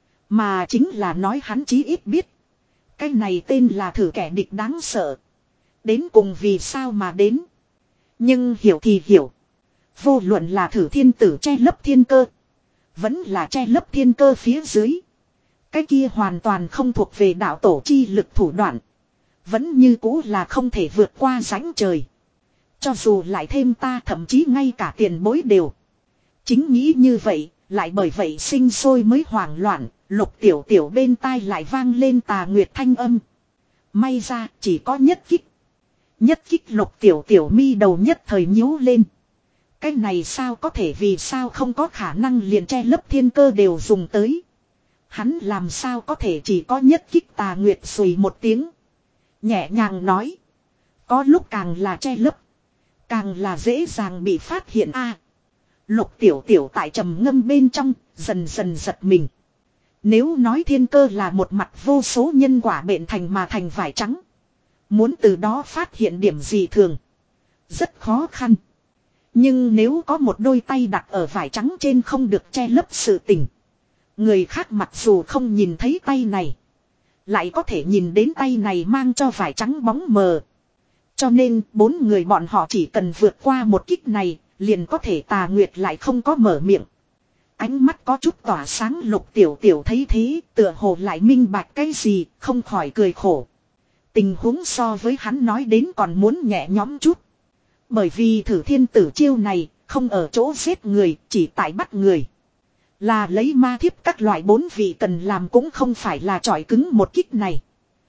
Mà chính là nói hắn chí ít biết. Cái này tên là thử kẻ địch đáng sợ. Đến cùng vì sao mà đến. Nhưng hiểu thì hiểu. Vô luận là thử thiên tử che lấp thiên cơ. Vẫn là che lấp thiên cơ phía dưới. Cái kia hoàn toàn không thuộc về đạo tổ chi lực thủ đoạn. Vẫn như cũ là không thể vượt qua rãnh trời. Cho dù lại thêm ta thậm chí ngay cả tiền bối đều. Chính nghĩ như vậy, lại bởi vậy sinh sôi mới hoảng loạn, Lục Tiểu Tiểu bên tai lại vang lên Tà Nguyệt thanh âm. May ra chỉ có nhất kích. Nhất kích Lục Tiểu Tiểu mi đầu nhất thời nhíu lên. Cái này sao có thể vì sao không có khả năng liền che lấp thiên cơ đều dùng tới. Hắn làm sao có thể chỉ có nhất kích. Tà Nguyệt xùi một tiếng. Nhẹ nhàng nói. Có lúc càng là che lấp. Càng là dễ dàng bị phát hiện a. Lục Tiểu Tiểu tại trầm ngâm bên trong, dần dần giật mình. Nếu nói thiên cơ là một mặt vô số nhân quả bệnh thành mà thành vải trắng. Muốn từ đó phát hiện điểm gì thường. Rất khó khăn. Nhưng nếu có một đôi tay đặt ở vải trắng trên không được che lấp sự tình. Người khác mặc dù không nhìn thấy tay này. Lại có thể nhìn đến tay này mang cho vải trắng bóng mờ. Cho nên bốn người bọn họ chỉ cần vượt qua một kích này. Liền có thể. Tà Nguyệt lại không có mở miệng. Ánh mắt có chút tỏa sáng. Lục Tiểu Tiểu thấy thế, tựa hồ lại minh bạch cái gì, không khỏi cười khổ. Tình huống so với hắn nói đến còn muốn nhẹ nhõm chút. Bởi vì thử thiên tử chiêu này, không ở chỗ giết người, chỉ tại bắt người. Là lấy ma thiếp các loại bốn vị cần làm cũng không phải là chọi cứng một kích này.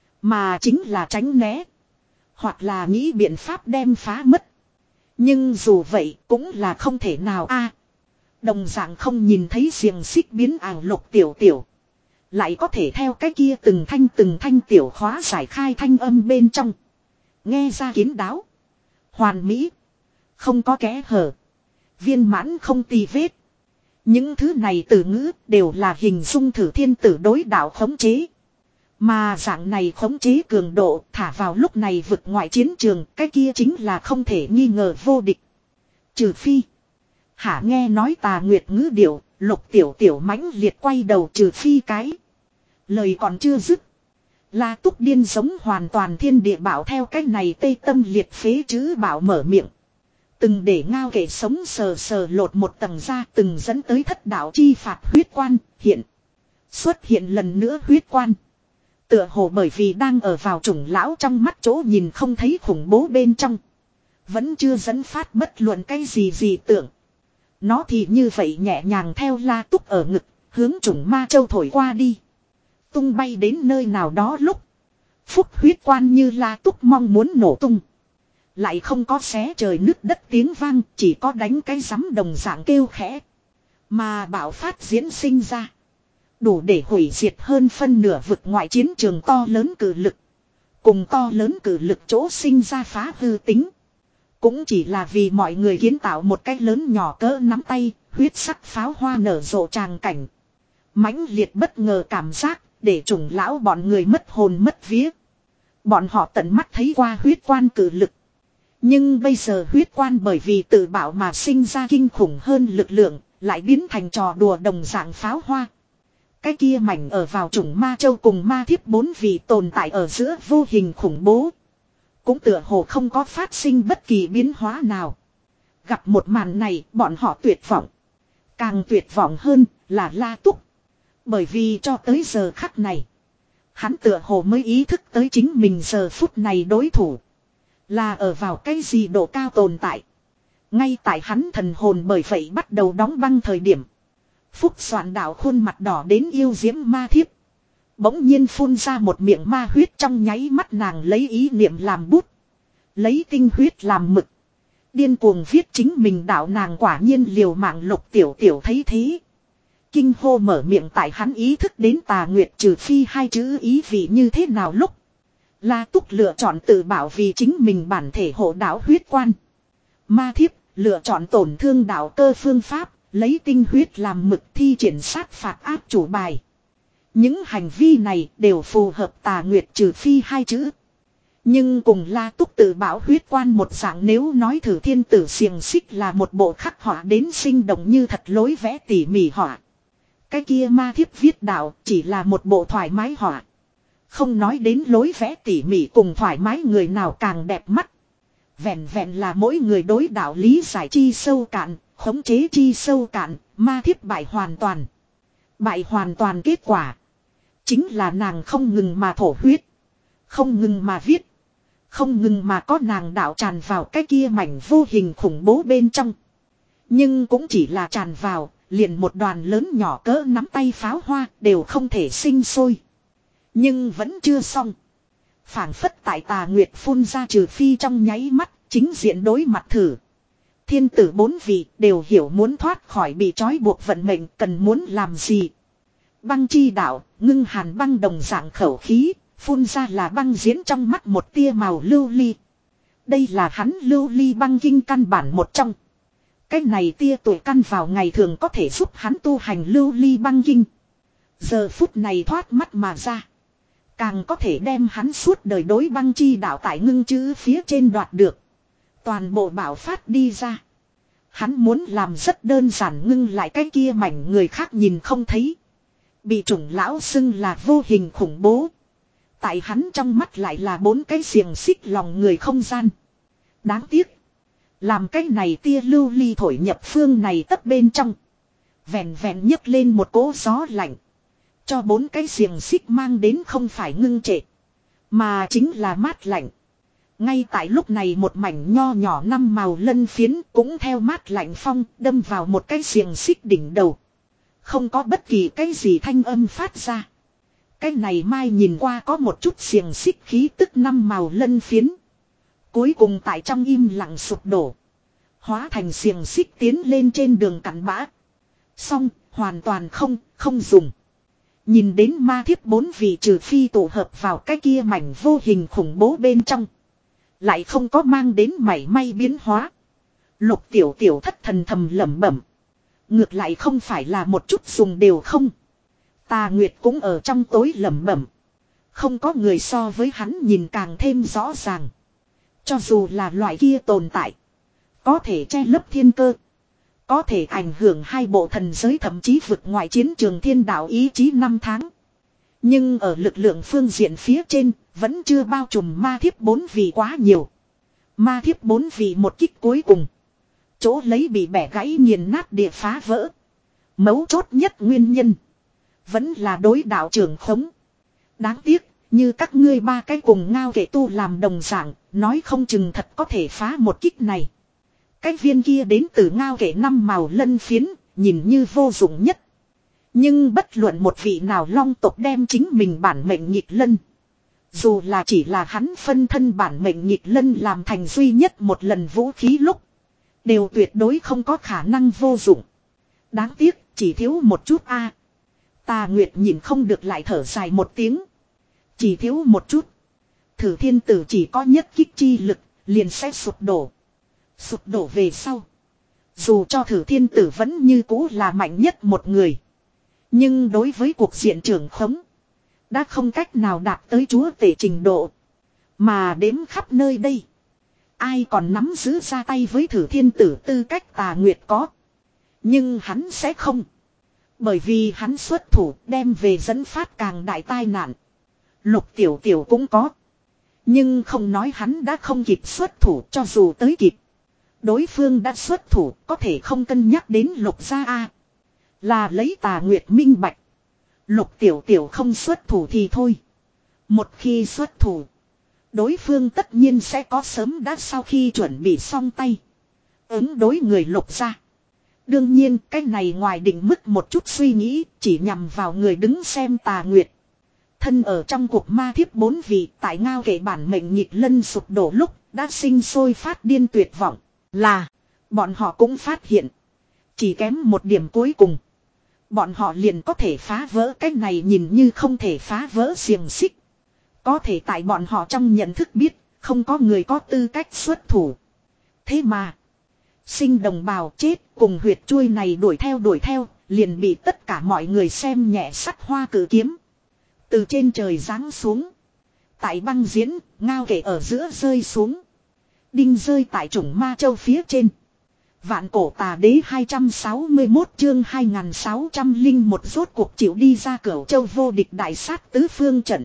Mà chính là tránh né. Hoặc là nghĩ biện pháp đem phá mất. Nhưng dù vậy cũng là không thể nào a. Đồng dạng không nhìn thấy xiềng xích biến ảo. Lục Tiểu Tiểu lại có thể theo cái kia từng thanh từng thanh tiểu khóa giải khai thanh âm bên trong. Nghe ra kín đáo. Hoàn mỹ. Không có kẽ hở. Viên mãn không tì vết. Những thứ này từ ngữ đều là hình dung thử thiên tử đối đạo khống chế. Mà dạng này khống chế cường độ thả vào lúc này vực ngoại chiến trường, cái kia chính là không thể nghi ngờ vô địch. Trừ phi. Hả nghe nói Tà Nguyệt ngữ điệu, Lục Tiểu Tiểu mãnh liệt quay đầu. Trừ phi cái. Lời còn chưa dứt. La Túc điên giống hoàn toàn thiên địa bảo theo cái này tê tâm liệt phế chữ bảo mở miệng. Từng để ngao kể sống sờ sờ lột một tầng ra, từng dẫn tới thất đạo chi phạt huyết quan, hiện. Xuất hiện lần nữa huyết quan. Tựa hồ bởi vì đang ở vào chủng lão trong mắt chỗ nhìn không thấy khủng bố bên trong. Vẫn chưa dẫn phát bất luận cái gì gì tưởng. Nó thì như vậy nhẹ nhàng theo La Túc ở ngực, hướng chủng ma châu thổi qua đi. Tung bay đến nơi nào đó lúc. Phúc huyết quan như La Túc mong muốn nổ tung. Lại không có xé trời nứt đất tiếng vang, chỉ có đánh cái rắm đồng dạng kêu khẽ. Mà bạo phát diễn sinh ra. Đủ để hủy diệt hơn phân nửa vực ngoại chiến trường to lớn cử lực. Cùng to lớn cử lực chỗ sinh ra phá hư tính. Cũng chỉ là vì mọi người kiến tạo một cái lớn nhỏ cỡ nắm tay, huyết sắc pháo hoa nở rộ tràng cảnh. Mãnh liệt bất ngờ cảm giác để chủng lão bọn người mất hồn mất vía. Bọn họ tận mắt thấy qua huyết quan cử lực. Nhưng bây giờ huyết quan bởi vì tự bảo mà sinh ra kinh khủng hơn lực lượng, lại biến thành trò đùa đồng dạng pháo hoa. Cái kia mảnh ở vào chủng ma châu cùng ma thiếp bốn vị tồn tại ở giữa vô hình khủng bố. Cũng tựa hồ không có phát sinh bất kỳ biến hóa nào. Gặp một màn này bọn họ tuyệt vọng. Càng tuyệt vọng hơn là La Túc. Bởi vì cho tới giờ khắc này, hắn tựa hồ mới ý thức tới chính mình giờ phút này đối thủ là ở vào cái gì độ cao tồn tại. Ngay tại hắn thần hồn bởi vậy bắt đầu đóng băng thời điểm, Phúc Soạn đạo khuôn mặt đỏ đến yêu diễm ma thiếp bỗng nhiên phun ra một miệng ma huyết, trong nháy mắt nàng lấy ý niệm làm bút, lấy tinh huyết làm mực, điên cuồng viết chính mình đạo. Nàng quả nhiên liều mạng. Lục Tiểu Tiểu thấy thế, kinh hô mở miệng. Tại hắn ý thức đến Tà Nguyệt trừ phi hai chữ ý vị như thế nào lúc, La Túc lựa chọn tự bảo vì chính mình bản thể hộ đạo huyết quan. Ma thiếp lựa chọn tổn thương đạo cơ phương pháp, lấy tinh huyết làm mực thi triển sát phạt áp chủ bài. Những hành vi này đều phù hợp Tà Nguyệt trừ phi hai chữ. Nhưng cùng La Túc tự bảo huyết quan một dạng, nếu nói thử thiên tử xiềng xích là một bộ khắc họa đến sinh động như thật lối vẽ tỉ mỉ họa, cái kia ma thiếp viết đạo chỉ là một bộ thoải mái họa. Không nói đến lối vẽ tỉ mỉ cùng thoải mái người nào càng đẹp mắt. Vẹn vẹn là mỗi người đối đạo lý giải chi sâu cạn, khống chế chi sâu cạn, ma thiếp bại hoàn toàn. Bại hoàn toàn kết quả chính là nàng không ngừng mà thổ huyết, không ngừng mà viết, không ngừng mà có nàng đạo tràn vào cái kia mảnh vô hình khủng bố bên trong. Nhưng cũng chỉ là tràn vào, liền một đoàn lớn nhỏ cỡ nắm tay pháo hoa đều không thể sinh sôi. Nhưng vẫn chưa xong. Phảng phất tại Tà Nguyệt phun ra trừ phi trong nháy mắt, chính diện đối mặt thử. Thiên tử bốn vị đều hiểu muốn thoát khỏi bị trói buộc vận mệnh cần muốn làm gì. Băng chi đạo, ngưng hàn băng đồng dạng khẩu khí, phun ra là băng diễn trong mắt một tia màu lưu ly. Đây là hắn lưu ly băng kinh căn bản một trong. Cái này tia tuổi căn vào ngày thường có thể giúp hắn tu hành lưu ly băng kinh. Giờ phút này thoát mắt mà ra, càng có thể đem hắn suốt đời đối băng chi đạo tại ngưng chữ phía trên đoạt được. Toàn bộ bảo phát đi ra. Hắn muốn làm rất đơn giản, ngưng lại cái kia mảnh người khác nhìn không thấy, bị chủng lão xưng là vô hình khủng bố. Tại hắn trong mắt lại là bốn cái xiềng xích lòng người không gian. Đáng tiếc, làm cái này tia lưu ly thổi nhập phương này tấp bên trong, vẹn vẹn nhấc lên một cỗ gió lạnh, cho bốn cái xiềng xích mang đến không phải ngưng trệ, mà chính là mát lạnh. Ngay tại lúc này một mảnh nho nhỏ năm màu lân phiến cũng theo mát lạnh phong đâm vào một cái xiềng xích đỉnh đầu. Không có bất kỳ cái gì thanh âm phát ra. Cái này mai nhìn qua có một chút xiềng xích khí tức năm màu lân phiến, cuối cùng tại trong im lặng sụp đổ, hóa thành xiềng xích tiến lên trên đường cặn bã. Xong, hoàn toàn không, không dùng. Nhìn đến ma thiếp bốn vị trừ phi tụ hợp vào cái kia mảnh vô hình khủng bố bên trong, lại không có mang đến mảy may biến hóa. Lục Tiểu Tiểu thất thần thầm lẩm bẩm. Ngược lại không phải là một chút dùng đều không. Tà Nguyệt cũng ở trong tối lẩm bẩm. Không có người so với hắn nhìn càng thêm rõ ràng. Cho dù là loại kia tồn tại, có thể che lấp thiên cơ, có thể ảnh hưởng hai bộ thần giới thậm chí vượt ngoài chiến trường thiên đạo ý chí năm tháng. Nhưng ở lực lượng phương diện phía trên, vẫn chưa bao trùm ma thiếp bốn vị quá nhiều. Ma thiếp bốn vị một kích cuối cùng, chỗ lấy bị bẻ gãy nghiền nát địa phá vỡ. Mấu chốt nhất nguyên nhân, vẫn là đối đạo trưởng khống. Đáng tiếc, như các ngươi ba cái cùng ngao kệ tu làm đồng dạng, nói không chừng thật có thể phá một kích này. Cái viên kia đến từ ngao kệ năm màu lân phiến, nhìn như vô dụng nhất. Nhưng bất luận một vị nào long tộc đem chính mình bản mệnh nhịp lân, dù là chỉ là hắn phân thân bản mệnh nhịp lân làm thành duy nhất một lần vũ khí lúc, đều tuyệt đối không có khả năng vô dụng. Đáng tiếc, chỉ thiếu một chút a. Tà Nguyệt nhìn không được lại thở dài một tiếng. Chỉ thiếu một chút, Thử thiên tử chỉ có nhất kích chi lực, liền sẽ sụp đổ. Sụp đổ về sau, dù cho thử thiên tử vẫn như cũ là mạnh nhất một người, Nhưng đối với cuộc diện trưởng khống. Đã không cách nào đạt tới chúa tể trình độ. Mà đếm khắp nơi đây. Ai còn nắm giữ ra tay với thử thiên tử tư cách Tà Nguyệt có. Nhưng hắn sẽ không. Bởi vì hắn xuất thủ đem về dẫn phát càng đại tai nạn. Lục Tiểu Tiểu cũng có. Nhưng không nói hắn đã không kịp xuất thủ cho dù tới kịp. Đối phương đã xuất thủ có thể không cân nhắc đến Lục gia a. Là lấy Tà Nguyệt minh bạch. Lục Tiểu Tiểu không xuất thủ thì thôi. Một khi xuất thủ. Đối phương tất nhiên sẽ có sớm đã sau khi chuẩn bị xong tay. Ứng đối người Lục gia. Đương nhiên cái này ngoài định mức một chút suy nghĩ chỉ nhằm vào người đứng xem Tà Nguyệt. Thân ở trong cuộc ma thiếp bốn vị tại ngao kể bản mệnh nhịp lân sụp đổ lúc đã sinh sôi phát điên tuyệt vọng. Là bọn họ cũng phát hiện. Chỉ kém một điểm cuối cùng. Bọn họ liền có thể phá vỡ cái này nhìn như không thể phá vỡ xiềng xích. Có thể tại bọn họ trong nhận thức biết không có người có tư cách xuất thủ. Thế mà. Sinh đồng bào chết cùng huyệt chuôi này đuổi theo đuổi theo. Liền bị tất cả mọi người xem nhẹ sắt hoa cử kiếm. Từ trên trời giáng xuống. Tại băng diễn ngao kể ở giữa rơi xuống. Đinh rơi tại chủng ma châu phía trên. Vạn cổ tà đế hai trăm sáu mươi mốt chương hai nghìn sáu trăm lẻ một rốt cuộc chịu đi ra Cửu Châu vô địch đại sát tứ phương trận.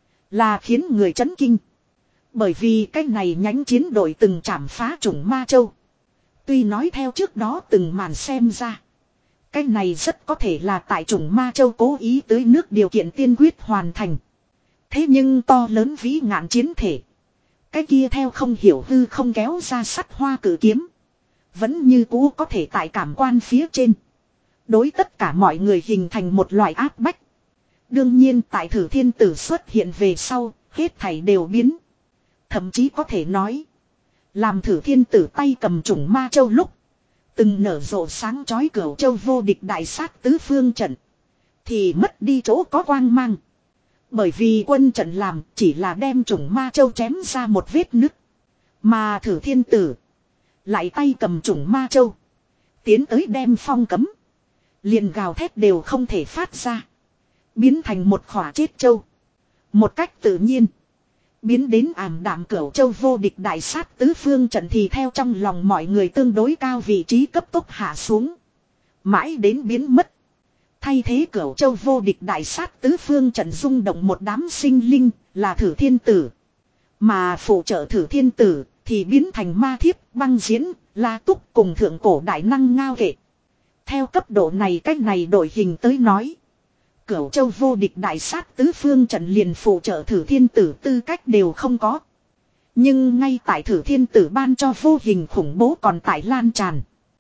Là khiến người chấn kinh. Bởi vì cái này nhánh chiến đội từng chảm phá chủng ma châu. Tuy nói theo trước đó từng màn xem ra. Cái này rất có thể là tại chủng ma châu cố ý tới nước điều kiện tiên quyết hoàn thành. Thế nhưng to lớn vĩ ngạn chiến thể. Cái kia theo không hiểu hư không kéo ra sắt hoa cử kiếm. Vẫn như cũ có thể tại cảm quan phía trên. Đối tất cả mọi người hình thành một loại áp bách. Đương nhiên tại thử thiên tử xuất hiện về sau, hết thảy đều biến. Thậm chí có thể nói. Làm thử thiên tử tay cầm chủng ma châu lúc. Từng nở rộ sáng chói Cửu Châu vô địch đại sát tứ phương trận. Thì mất đi chỗ có quang mang. Bởi vì quân trận làm chỉ là đem chủng ma châu chém ra một vết nứt. Mà thử thiên tử. Lại tay cầm chủng ma châu. Tiến tới đem phong cấm. Liền gào thét đều không thể phát ra. Biến thành một khỏa chết châu. Một cách tự nhiên. Biến đến ảm đạm Cửu Châu vô địch đại sát tứ phương trận thì theo trong lòng mọi người tương đối cao vị trí cấp tốc hạ xuống. Mãi đến biến mất. Thay thế Cửu Châu vô địch đại sát tứ phương trận rung động một đám sinh linh là thử thiên tử. Mà phụ trợ thử thiên tử thì biến thành ma thiếp, băng diễn, la túc cùng thượng cổ đại năng ngao kệ. Theo cấp độ này cách này đổi hình tới nói. Cửu Châu vô địch đại sát tứ phương trận liền phụ trợ thử thiên tử tư cách đều không có. Nhưng ngay tại thử thiên tử ban cho vô hình khủng bố còn tại lan tràn.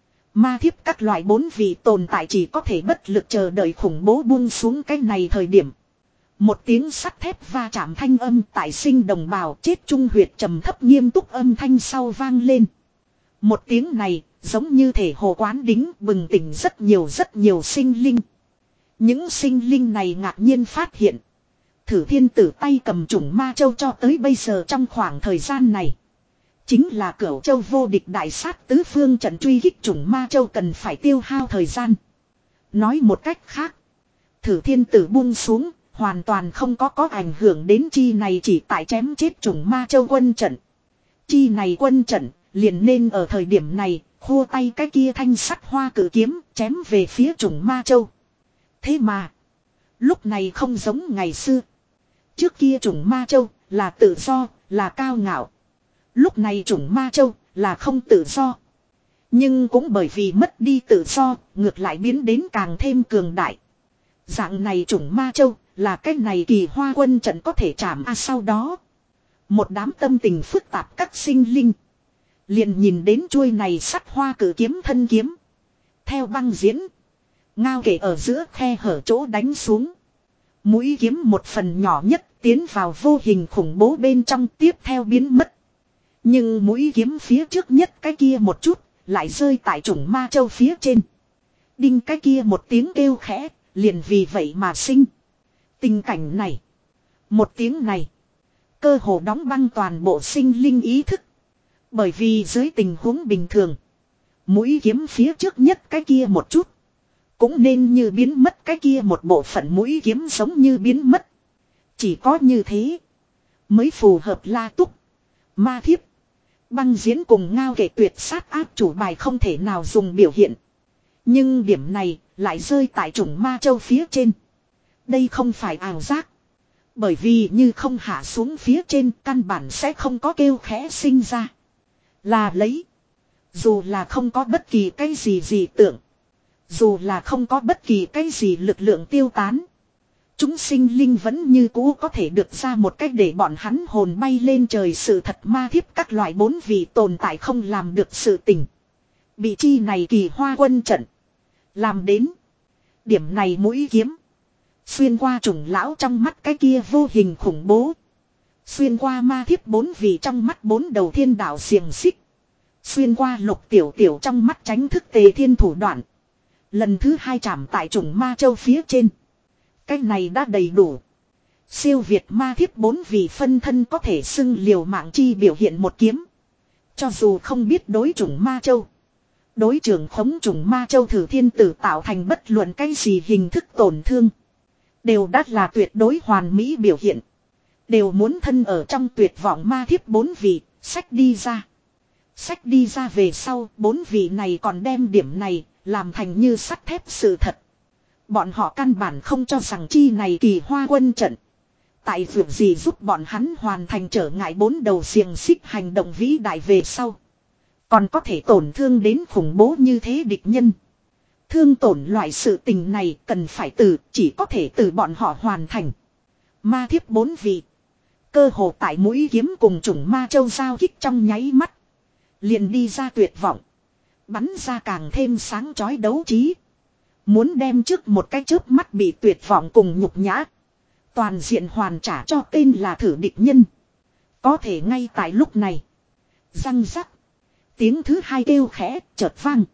Ma thiếp các loại bốn vị tồn tại chỉ có thể bất lực chờ đợi khủng bố buông xuống cái này thời điểm. Một tiếng sắt thép va chạm thanh âm tại sinh đồng bào chết trung huyệt trầm thấp nghiêm túc âm thanh sau vang lên. Một tiếng này giống như thể hồ quán đính bừng tỉnh rất nhiều rất nhiều sinh linh. Những sinh linh này ngạc nhiên phát hiện. Thử thiên tử tay cầm chủng ma châu cho tới bây giờ trong khoảng thời gian này. Chính là Cửu Châu vô địch đại sát tứ phương trận truy kích chủng ma châu cần phải tiêu hao thời gian. Nói một cách khác. Thử thiên tử buông xuống. Hoàn toàn không có có ảnh hưởng đến chi này chỉ tại chém chết chủng ma châu quân trận. Chi này quân trận liền nên ở thời điểm này khô tay cái kia thanh sắt hoa cử kiếm chém về phía chủng ma châu. Thế mà lúc này không giống ngày xưa. Trước kia chủng ma châu là tự do, là cao ngạo. Lúc này chủng ma châu là không tự do. Nhưng cũng bởi vì mất đi tự do, ngược lại biến đến càng thêm cường đại. Dạng này chủng ma châu là cái này kỳ hoa quân trận có thể chạm a sau đó. Một đám tâm tình phức tạp các sinh linh. Liền nhìn đến chuôi này sắt hoa cử kiếm thân kiếm. Theo băng diễn. Ngao kể ở giữa khe hở chỗ đánh xuống. Mũi kiếm một phần nhỏ nhất tiến vào vô hình khủng bố bên trong tiếp theo biến mất. Nhưng mũi kiếm phía trước nhất cái kia một chút lại rơi tại chủng ma châu phía trên. Đinh cái kia một tiếng kêu khẽ liền vì vậy mà sinh. Tình cảnh này. Một tiếng này. Cơ hồ đóng băng toàn bộ sinh linh ý thức. Bởi vì dưới tình huống bình thường. Mũi kiếm phía trước nhất cái kia một chút. Cũng nên như biến mất cái kia một bộ phận mũi kiếm giống như biến mất. Chỉ có như thế mới phù hợp La Túc, Ma Thiếp, Băng Diễn cùng Ngao Kệ tuyệt sát áp chủ bài không thể nào dùng biểu hiện. Nhưng điểm này lại rơi tại chủng Ma Châu phía trên. Đây không phải ảo giác. Bởi vì như không hạ xuống phía trên căn bản sẽ không có kêu khẽ sinh ra. Là lấy. Dù là không có bất kỳ cái gì gì tưởng. Dù là không có bất kỳ cái gì lực lượng tiêu tán. Chúng sinh linh vẫn như cũ có thể được ra một cách để bọn hắn hồn bay lên trời sự thật. Ma Thiếp các loại bốn vị tồn tại không làm được sự tình. Bị chi này kỳ hoa quân trận. Làm đến. Điểm này mũi kiếm. Xuyên qua trùng lão trong mắt cái kia vô hình khủng bố. Xuyên qua Ma Thiếp bốn vị trong mắt bốn đầu thiên đạo xiềng xích. Xuyên qua Lục Tiểu Tiểu trong mắt tránh thức Tề Thiên thủ đoạn. Lần thứ hai chạm tại trùng Ma Châu phía trên. Cái này đã đầy đủ. Siêu việt Ma Thiếp bốn vị phân thân có thể xưng liều mạng chi biểu hiện một kiếm. Cho dù không biết đối trùng Ma Châu. Đối trưởng khống trùng Ma Châu thử thiên tử tạo thành bất luận cái gì hình thức tổn thương. Đều đắt là tuyệt đối hoàn mỹ biểu hiện. Đều muốn thân ở trong tuyệt vọng Ma Thiếp bốn vị, sách đi ra. Sách đi ra về sau, bốn vị này còn đem điểm này, làm thành như sắt thép sự thật. Bọn họ căn bản không cho rằng chi này kỳ hoa quân trận. Tại việc gì giúp bọn hắn hoàn thành trở ngại bốn đầu xiềng xích hành động vĩ đại về sau. Còn có thể tổn thương đến khủng bố như thế địch nhân. Thương tổn loại sự tình này cần phải từ, chỉ có thể từ bọn họ hoàn thành. Ma Thiếp bốn vị. Cơ hồ tại mũi kiếm cùng chủng Ma Châu giao kích trong nháy mắt. Liền đi ra tuyệt vọng. Bắn ra càng thêm sáng chói đấu trí. Muốn đem trước một cái chớp mắt bị tuyệt vọng cùng nhục nhã. Toàn diện hoàn trả cho tên là thử địch nhân. Có thể ngay tại lúc này. Răng rắc. Tiếng thứ hai kêu khẽ chợt vang.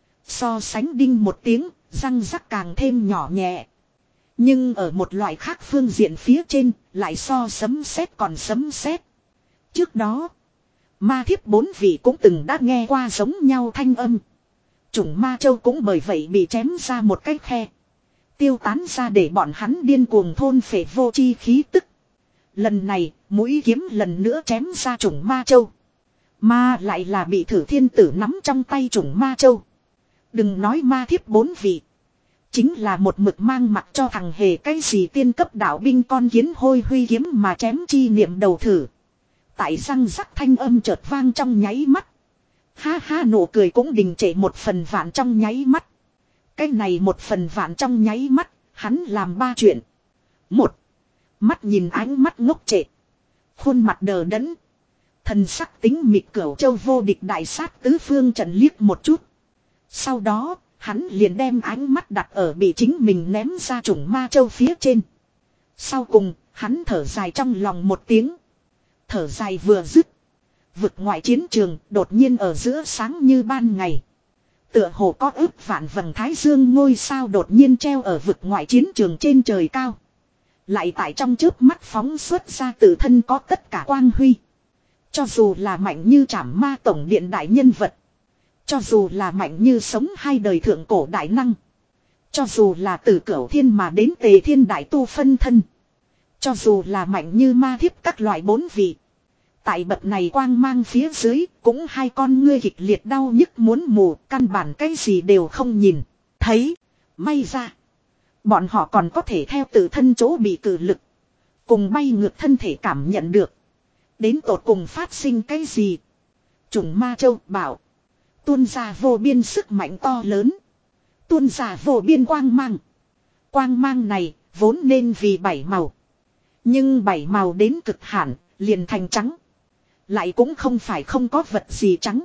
So sánh đinh một tiếng, răng rắc càng thêm nhỏ nhẹ. Nhưng ở một loại khác phương diện phía trên, lại so sấm sét còn sấm sét. Trước đó, Ma Thiếp bốn vị cũng từng đã nghe qua giống nhau thanh âm. Chủng Ma Châu cũng bởi vậy bị chém ra một cái khe. Tiêu tán ra để bọn hắn điên cuồng thôn phệ vô chi khí tức. Lần này, mũi kiếm lần nữa chém ra chủng Ma Châu. Mà lại là bị thử thiên tử nắm trong tay chủng Ma Châu. Đừng nói Ma Thiếp bốn vị. Chính là một mực mang mặt cho thằng hề cái gì tiên cấp đạo binh con kiến hôi huy kiếm mà chém chi niệm đầu thử. Tại răng rắc thanh âm chợt vang trong nháy mắt. Ha ha nụ cười cũng đình trệ một phần vạn trong nháy mắt. Cái này một phần vạn trong nháy mắt, hắn làm ba chuyện. Một, mắt nhìn ánh mắt ngốc trệ. Khuôn mặt đờ đẫn. Thần sắc tính mịt cửu châu vô địch đại sát tứ phương trận liếc một chút. Sau đó, hắn liền đem ánh mắt đặt ở bị chính mình ném ra chủng Ma Châu phía trên. Sau cùng, hắn thở dài trong lòng một tiếng. Thở dài vừa dứt. Vực ngoại chiến trường đột nhiên ở giữa sáng như ban ngày. Tựa hồ có ước vạn vầng thái dương ngôi sao đột nhiên treo ở vực ngoại chiến trường trên trời cao. Lại tại trong chớp mắt phóng xuất ra tự thân có tất cả quang huy. Cho dù là mạnh như Trảm Ma tổng điện đại nhân vật. Cho dù là mạnh như sống hai đời thượng cổ đại năng. Cho dù là từ Cửu Thiên mà đến Tề Thiên đại tu phân thân. Cho dù là mạnh như Ma Thiếp các loại bốn vị. Tại bậc này quang mang phía dưới cũng hai con ngươi kịch liệt đau nhức muốn mù, căn bản cái gì đều không nhìn thấy. May ra bọn họ còn có thể theo tự thân chỗ bị cử lực cùng bay ngược thân thể cảm nhận được đến tột cùng phát sinh cái gì. Chủng Ma Châu bảo tuôn ra vô biên sức mạnh to lớn, tuôn ra vô biên quang mang. Quang mang này vốn nên vì bảy màu, nhưng bảy màu đến cực hạn liền thành trắng. Lại cũng không phải không có vật gì trắng,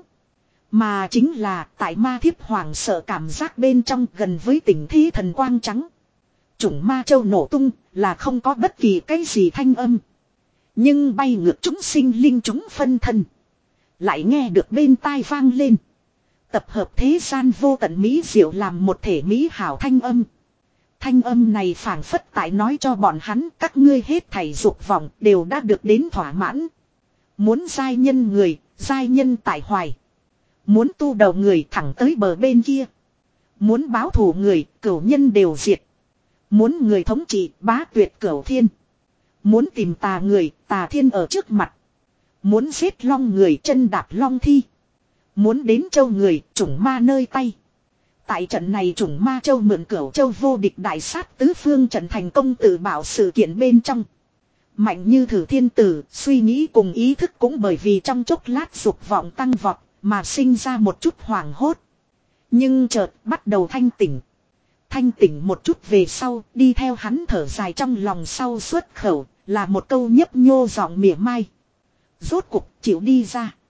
mà chính là tại Ma Thiếp hoàng sợ cảm giác bên trong gần với tỉnh thí thần quang trắng. Chủng Ma Châu nổ tung là không có bất kỳ cái gì thanh âm, nhưng bay ngược chúng sinh linh chúng phân thân lại nghe được bên tai vang lên. Tập hợp thế gian vô tận mỹ diệu làm một thể mỹ hảo thanh âm. Thanh âm này phảng phất tại nói cho bọn hắn các ngươi hết thảy dục vọng đều đã được đến thỏa mãn. Muốn giai nhân người, giai nhân tại hoài. Muốn tu đầu người thẳng tới bờ bên kia. Muốn báo thù người, cửu nhân đều diệt. Muốn người thống trị, bá tuyệt cửu thiên. Muốn tìm tà người, tà thiên ở trước mặt. Muốn giết long người, chân đạp long thi. Muốn đến châu người, chủng ma nơi tay. Tại trận này chủng ma châu mượn cửu châu vô địch đại sát tứ phương trận thành công tự bảo sự kiện bên trong. Mạnh như thử thiên tử, suy nghĩ cùng ý thức cũng bởi vì trong chốc lát dục vọng tăng vọt, mà sinh ra một chút hoảng hốt. Nhưng chợt bắt đầu thanh tỉnh. Thanh tỉnh một chút về sau, đi theo hắn thở dài trong lòng sau xuất khẩu, là một câu nhấp nhô giọng mỉa mai. Rốt cục chịu đi ra.